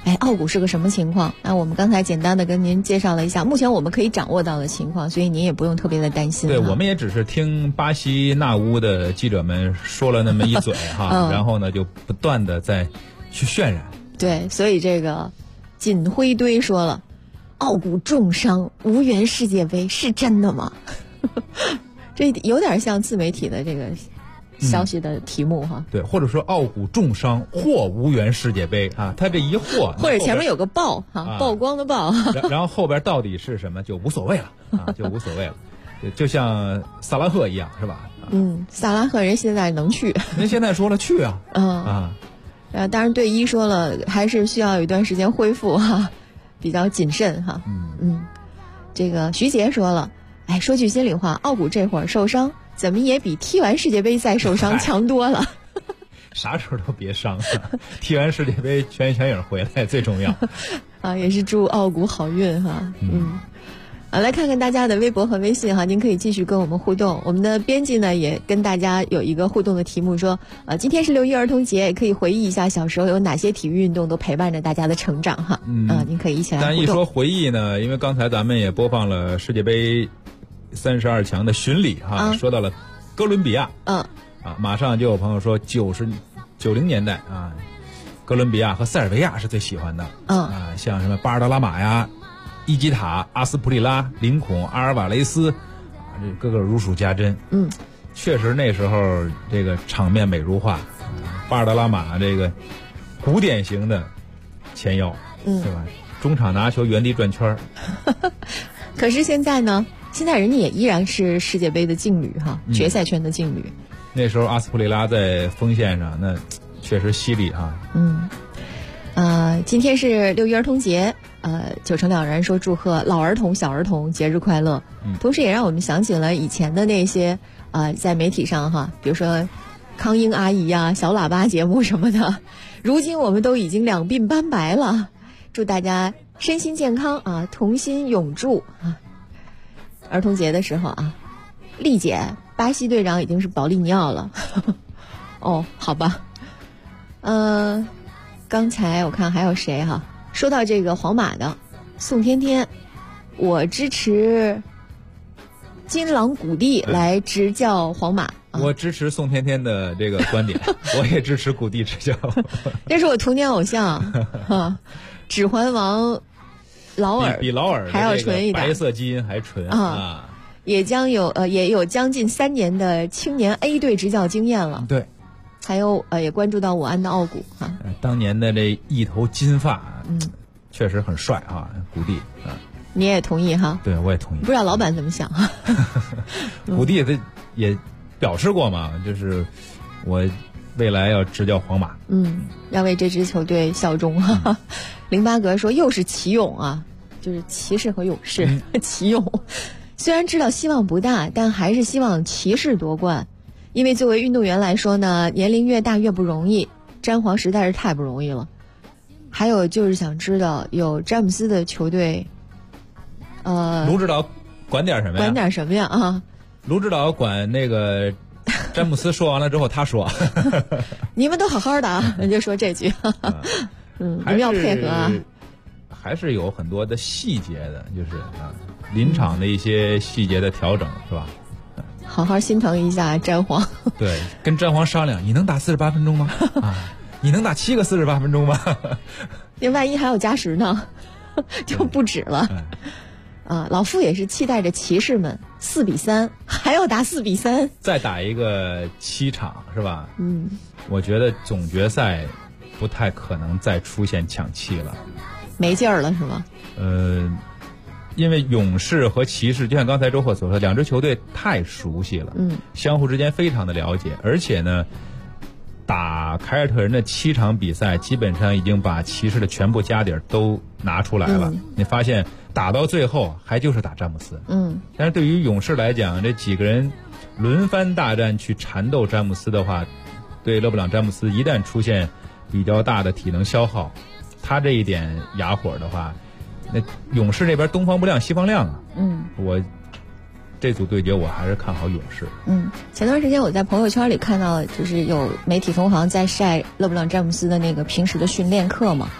奥谷是个什么情况？我们刚才简单的跟您介绍了一下，目前我们可以掌握到的情况，所以您也不用特别的担心。 对，我们也只是听巴西纳乌的记者们说了那么一嘴哈，然后呢就不断的再去渲染。 对，所以这个锦辉堆说了，奥谷重伤无缘世界杯是真的吗？这有点像自媒体的这个消息的题目哈。 对，或者说奥谷重伤或无缘世界杯啊，他这一或或者前面有个曝哈，曝光的曝， 然后后边到底是什么就无所谓了啊，就无所谓了，就像萨拉赫一样是吧？ 萨拉赫人现在能去， 人现在说了去啊， 当然队医说了还是需要有一段时间恢复哈，比较谨慎哈。这个徐杰说了，说句心里话，奥谷这会儿受伤，怎么也比踢完世界杯再受伤强多了。 啥时候都别伤，踢完世界杯全身全影回来最重要。 也是祝奥谷好运哈。来看看大家的微博和微信哈，您可以继续跟我们互动。我们的编辑呢也跟大家有一个互动的题目说，今天是6一儿童节，可以回忆一下小时候有哪些体育运动都陪伴着大家的成长哈。您可以一起来互动。 但一说回忆呢，因为刚才咱们也播放了世界杯32强的巡礼哈，说到了哥伦比亚，马上就有朋友说90年代啊，哥伦比亚和塞尔维亚是最喜欢的，像什么巴尔德拉马呀、伊基塔、阿斯普里拉、林孔、阿尔瓦雷斯，这个个如数家珍。确实那时候这个场面美如画，巴尔德拉马这个古典型的前腰，对吧？中场拿球原地转圈。 可是现在呢？现在人家也依然是世界杯的劲旅哈，决赛圈的劲旅。 那时候阿斯普里拉在锋线上，那确实犀利哈。 今天是6一儿童节，九成了然说祝贺老儿童、小儿童节日快乐。同时也让我们想起了以前的那些在媒体上哈，比如说康英阿姨呀、小喇叭节目什么的。如今我们都已经两鬓斑白了，祝大家身心健康啊，同心永驻啊。儿童节的时候啊，丽姐，巴西队长已经是保利尼奥了。哦，好吧。刚才我看还有谁哈？说到这个皇马的宋天天，我支持金朗谷地来执教皇马。 我支持宋天天的这个观点，我也支持谷地执教。 这是我童年偶像啊，指环王劳尔比劳尔还要纯一点， 白色基因还纯啊。 也有将近3年的青年 A 队执教经验了。 对。 还有也关注到我安的奥谷哈， 当年的这一头金发，确实很帅啊，谷地啊。 你也同意哈？ 对，我也同意。 不知道老板怎么想哈？ 谷地也表示过嘛，就是我未来要执教皇马， 要为这支球队效忠哈。08格说又是奇勇啊，就是骑士和勇士，奇勇。虽然知道希望不大，但还是希望骑士夺冠。因为作为运动员来说呢，年龄越大越不容易，詹皇实在是太不容易了。还有就是想知道有詹姆斯的球队， 卢指导管点什么呀？ 管点什么呀？啊， 卢指导管那个詹姆斯说完了之后他说， 你们都好好的啊，就说这句。你们要配合啊。 还是有很多的细节的，就是临场的一些细节的调整，是吧？ 好好心疼一下詹皇。 对，跟詹皇商量，你能打48分钟吗？你能打7个48分钟吗？ 那万一还有加时呢，就不止了。老傅也是期待着骑士们4-3，还要打4-3， 再打一个7场是吧？我觉得总决赛不太可能再出现抢七了， 没劲儿了是吗？ 因为勇士和骑士就像刚才周贺所说，两支球队太熟悉了，相互之间非常的了解，而且呢，打凯尔特人的7场比赛，基本上已经把骑士的全部家底都拿出来了。你发现打到最后还就是打詹姆斯，但是对于勇士来讲，这几个人轮番大战去缠斗詹姆斯的话，对勒布朗詹姆斯一旦出现比较大的体能消耗，他这一点哑火的话，那勇士那边东方不亮西方亮啊。我这组对决我还是看好勇士。 前段时间我在朋友圈里看到，就是有媒体同行在晒勒布朗詹姆斯的那个平时的训练课嘛，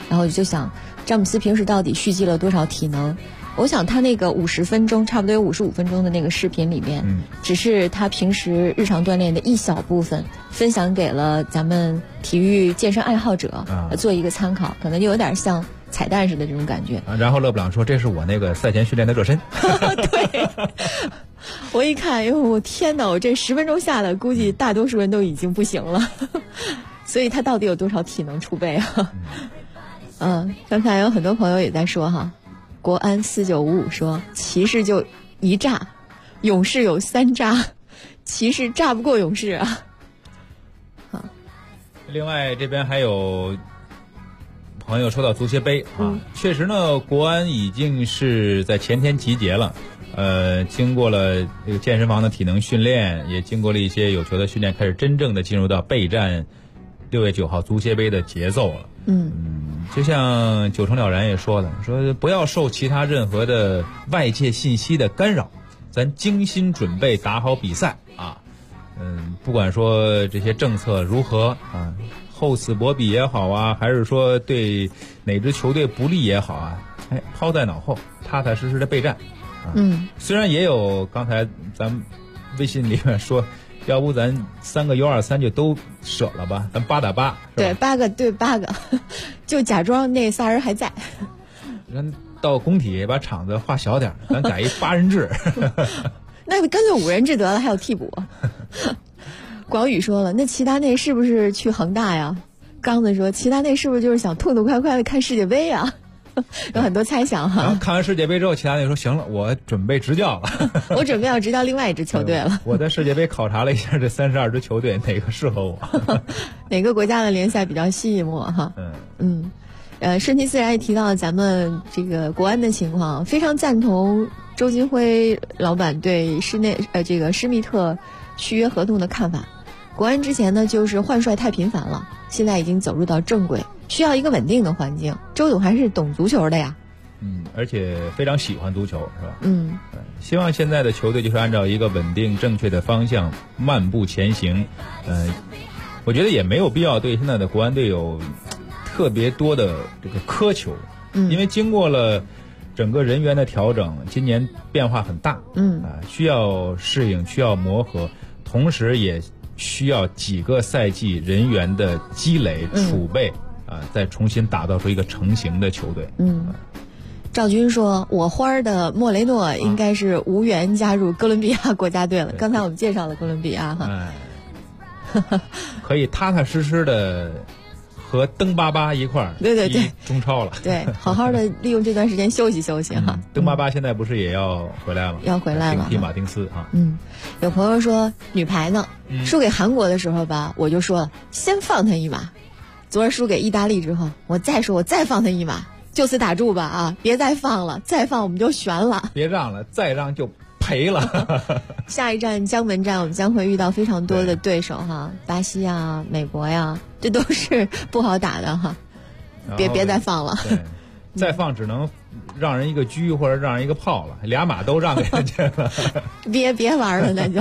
然后就想詹姆斯平时到底蓄积了多少体能。我想他那个50分钟，差不多有55分钟的那个视频里面，只是他平时日常锻炼的一小部分，分享给了咱们体育健身爱好者做一个参考，可能就有点像彩蛋似的这种感觉。 然后勒布朗说：“这是我那个赛前训练的热身。” 对，我一看，哟，我天哪！我这10分钟下来，估计大多数人都已经不行了。所以他到底有多少体能储备啊？刚才有很多朋友也在说哈。国安4955说，骑士就1炸，勇士有3炸，骑士炸不过勇士啊。好， 另外这边还有朋友说到足协杯确实呢，国安已经是在前天集结了，经过了这个健身房的体能训练，也经过了一些有球的训练，开始真正的进入到备战6月9号足协杯的节奏了。就像9成了然也说的，说不要受其他任何的外界信息的干扰，咱精心准备打好比赛啊。不管说这些政策如何啊，厚此薄彼也好啊，还是说对哪支球队不利也好啊，抛在脑后，踏踏实实的备战啊。虽然也有刚才咱们微信里面说，要不咱3个U23就都舍了吧，咱8打8。 对，8个对8个，就假装那仨人还在。 咱到工体把场子划小点，咱改一8人制。 那干脆5人制得了，还有替补。广宇说了，那齐达内是不是去恒大呀？刚子说，齐达内是不是就是想痛痛快快的看世界杯呀？有很多猜想哈。 然后看完世界杯之后，齐达内说：“行了，我准备执教了。 我准备要执教另外一支球队了。 我在世界杯考察了一下这32支球队，哪个适合我？ 哪个国家的联赛比较吸引我？哈，顺其自然也提到了咱们这个国安的情况，非常赞同周金辉老板对这个施密特续约合同的看法。国安之前呢，就是换帅太频繁了，现在已经走入到正轨。需要一个稳定的环境，周总还是懂足球的呀。 而且非常喜欢足球，是吧？希望现在的球队就是按照一个稳定正确的方向漫步前行。我觉得也没有必要对现在的国安队有特别多的这个苛求，因为经过了整个人员的调整，今年变化很大，需要适应，需要磨合，同时也需要几个赛季人员的积累储备。再重新打造出一个成型的球队。 赵军说，我花的莫雷诺应该是无缘加入哥伦比亚国家队了。刚才我们介绍了哥伦比亚哈， 可以踏踏实实的和登巴巴一块儿对中超了。 对，好好的利用这段时间休息休息哈。 登巴巴现在不是也要回来了？ 要回来了， 踢马丁斯啊。 有朋友说女排呢，输给韩国的时候吧，我就说了先放他一马。昨儿输给意大利之后，我再放他一马，就此打住吧啊！别再放了，再放我们就悬了。 别让了，再让就赔了。 下一站江门站，我们将会遇到非常多的对手哈，巴西啊、美国呀，这都是不好打的哈。别再放了， 再放只能让人一个车或者让人一个炮了，2马都让给人家了。 别玩了，那就。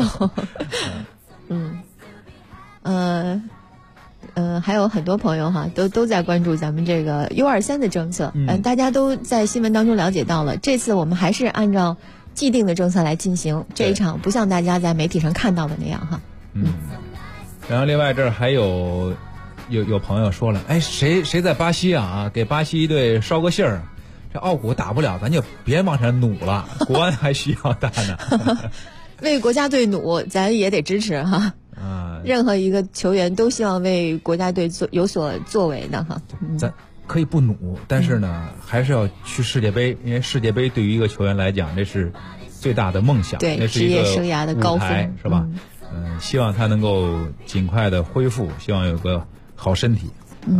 还有很多朋友哈，都在关注咱们这个 U23的政策。大家都在新闻当中了解到了，这次我们还是按照既定的政策来进行这一场，不像大家在媒体上看到的那样哈。 然后另外这儿还有朋友说了，谁在巴西啊？给巴西队捎个信儿，这奥古打不了，咱就别往上努了，国安还需要打呢。 为国家队努，咱也得支持哈。任何一个球员都希望为国家队有所作为的哈。 咱可以不努，但是呢，还是要去世界杯，因为世界杯对于一个球员来讲，那是最大的梦想， 对， 那是一个职业生涯的高峰， 是吧？希望他能够尽快的恢复，希望有个好身体。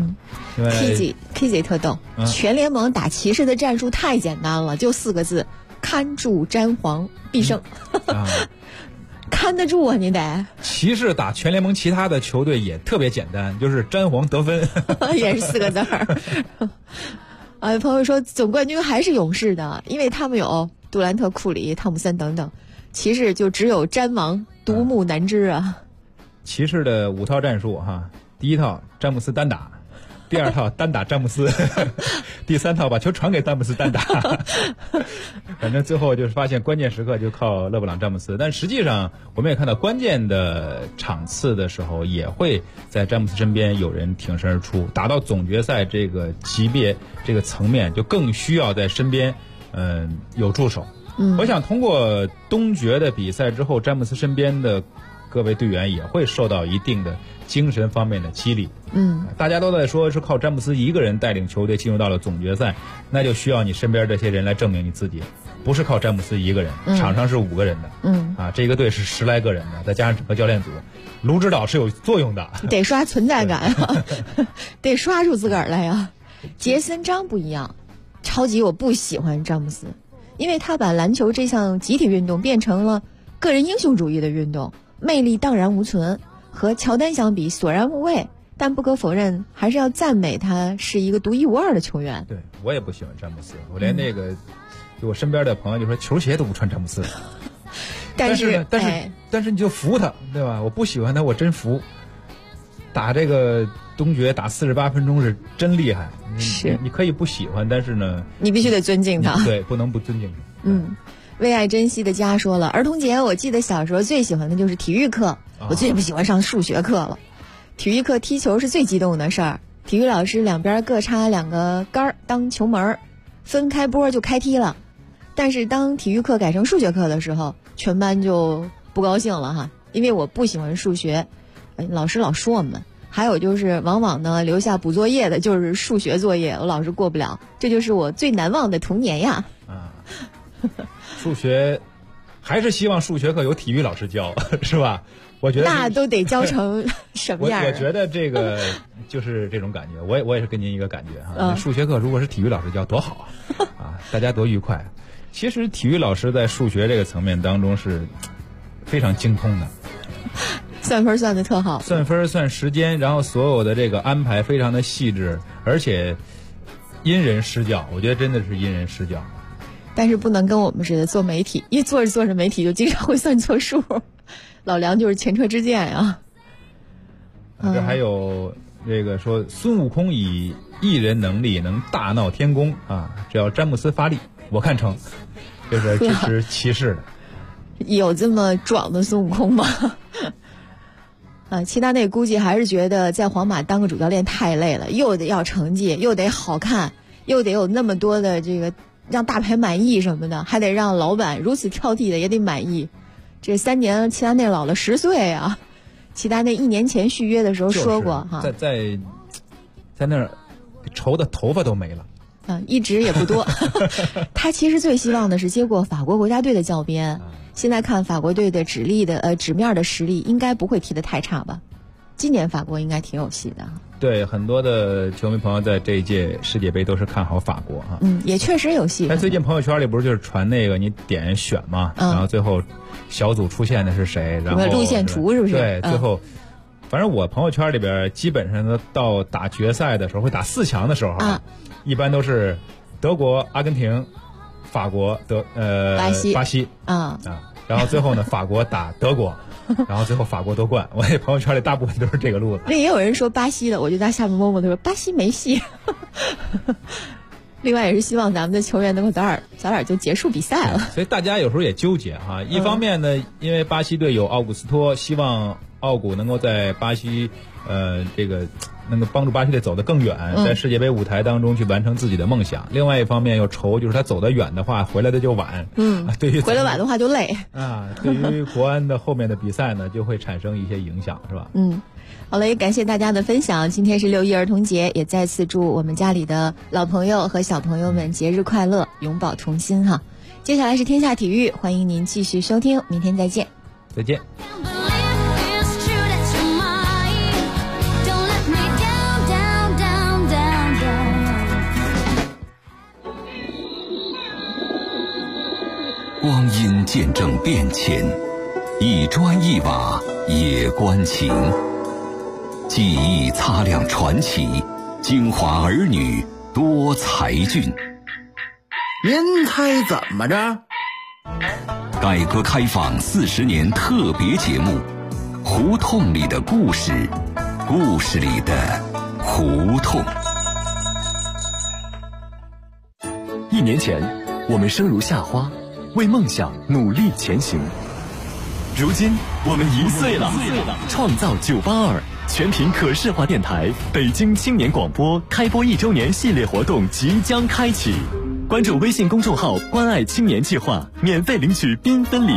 KZ 特逗，全联盟打骑士的战术太简单了，就4个字：看住詹皇必胜。看得住啊，你得。 骑士打全联盟其他的球队也特别简单，就是詹皇得分， 也是4个字儿。朋友说总冠军还是勇士的，因为他们有杜兰特、库里、汤普森等等，骑士就只有詹王独木难支啊。 骑士的5套战术哈，第1套詹姆斯单打， 第2套单打詹姆斯，第3套把球传给詹姆斯单打。反正最后就是发现关键时刻就靠勒布朗詹姆斯，但实际上我们也看到关键的场次的时候，也会在詹姆斯身边有人挺身而出。打到总决赛这个级别这个层面，就更需要在身边有助手。我想通过东决的比赛之后，詹姆斯身边的各位队员也会受到一定的精神方面的激励。大家都在说是靠詹姆斯一个人带领球队进入到了总决赛，那就需要你身边这些人来证明你自己，不是靠詹姆斯一个人，场上是5个人的，这个队是10来个人的，再加上整个教练组，卢指导是有作用的， 得刷存在感啊，得刷出自个儿来呀。杰森张不一样，超级我不喜欢詹姆斯，因为他把篮球这项集体运动变成了个人英雄主义的运动，魅力荡然无存，和乔丹相比索然无味。但不可否认，还是要赞美他是一个独一无二的球员。 对，我也不喜欢詹姆斯，我连那个就我身边的朋友就说球鞋都不穿詹姆斯。但是你就服他，对吧？我不喜欢他，我真服。打这个东决打48分钟是真厉害， 是你可以不喜欢，但是呢， 你必须得尊敬他。 对，不能不尊敬他。 为爱珍惜的家说了，儿童节我记得小时候最喜欢的就是体育课，我最不喜欢上数学课了。体育课踢球是最激动的事儿，体育老师两边各插2个杆当球门，分开波就开踢了。但是当体育课改成数学课的时候，全班就不高兴了哈，因为我不喜欢数学，老师老说我们。还有就是往往呢留下补作业的就是数学作业，我老是过不了，这就是我最难忘的童年呀。 数学还是希望数学课有体育老师教，是吧？我觉得那都得教成什么样？ 我觉得这个就是这种感觉，我也是跟您一个感觉哈。数学课如果是体育老师教多好啊，大家多愉快。其实体育老师在数学这个层面当中是非常精通的， 算分算得特好， 算分算时间，然后所有的这个安排非常的细致，而且因人施教，我觉得真的是因人施教。 但是不能跟我们似的做媒体，一做着媒体就经常会算错数。老梁就是前车之鉴呀。 这还有这个说孙悟空以一人能力能大闹天宫啊，只要詹姆斯发力，我看成，这是支持骑士的。 有这么壮的孙悟空吗？齐达内估计还是觉得在皇马当个主教练太累了，又得要成绩，又得好看，又得有那么多的这个让大牌满意什么的，还得让老板如此挑剔的也得满意。这3年齐达内老了10岁啊！齐达内1年前续约的时候说过哈， 在那儿愁的头发都没了。 一直也不多。他其实最希望的是接过法国国家队的教鞭。现在看法国队的纸面的实力，应该不会踢得太差吧？今年法国应该挺有戏的。 对，很多的球迷朋友在这一届世界杯都是看好法国哈。 也确实有戏。 但最近朋友圈里不是就是传那个你点选嘛，然后最后小组出现的是谁，然后路线图是不是？ 对，最后反正我朋友圈里边基本上都到打决赛的时候，会打4强的时候一般都是德国、阿根廷、法国、巴西然后最后呢法国打德国。然后最后法国夺冠，我朋友圈里大部分都是这个路子。 那也有人说巴西的，我就在下面默默的说巴西没戏。另外也是希望咱们的球员能够早点就结束比赛了。 所以大家有时候也纠结哈，一方面呢，因为巴西队有奥古斯托，希望奥古能够在巴西这个能够帮助巴西队走得更远，在世界杯舞台当中去完成自己的梦想。另外一方面又愁，就是他走得远的话，回来的就晚。对于回来晚的话就累啊。对于国安的后面的比赛呢，就会产生一些影响，是吧？ 好了，也感谢大家的分享。今天是6·1儿童节，也再次祝我们家里的老朋友和小朋友们节日快乐，永葆童心哈。接下来是天下体育，欢迎您继续收听，明天再见。 再见。 光阴见证变迁，一砖一瓦也关情。记忆擦亮传奇，京华儿女多才俊。 您猜怎么着？ 改革开放40年特别节目《胡同里的故事》，故事里的胡同。 1年前，我们生如夏花，为梦想努力前行。如今，我们1岁了，创造982。全频可视化电台北京青年广播开播1周年系列活动即将开启，关注微信公众号“关爱青年计划”，免费领取缤纷礼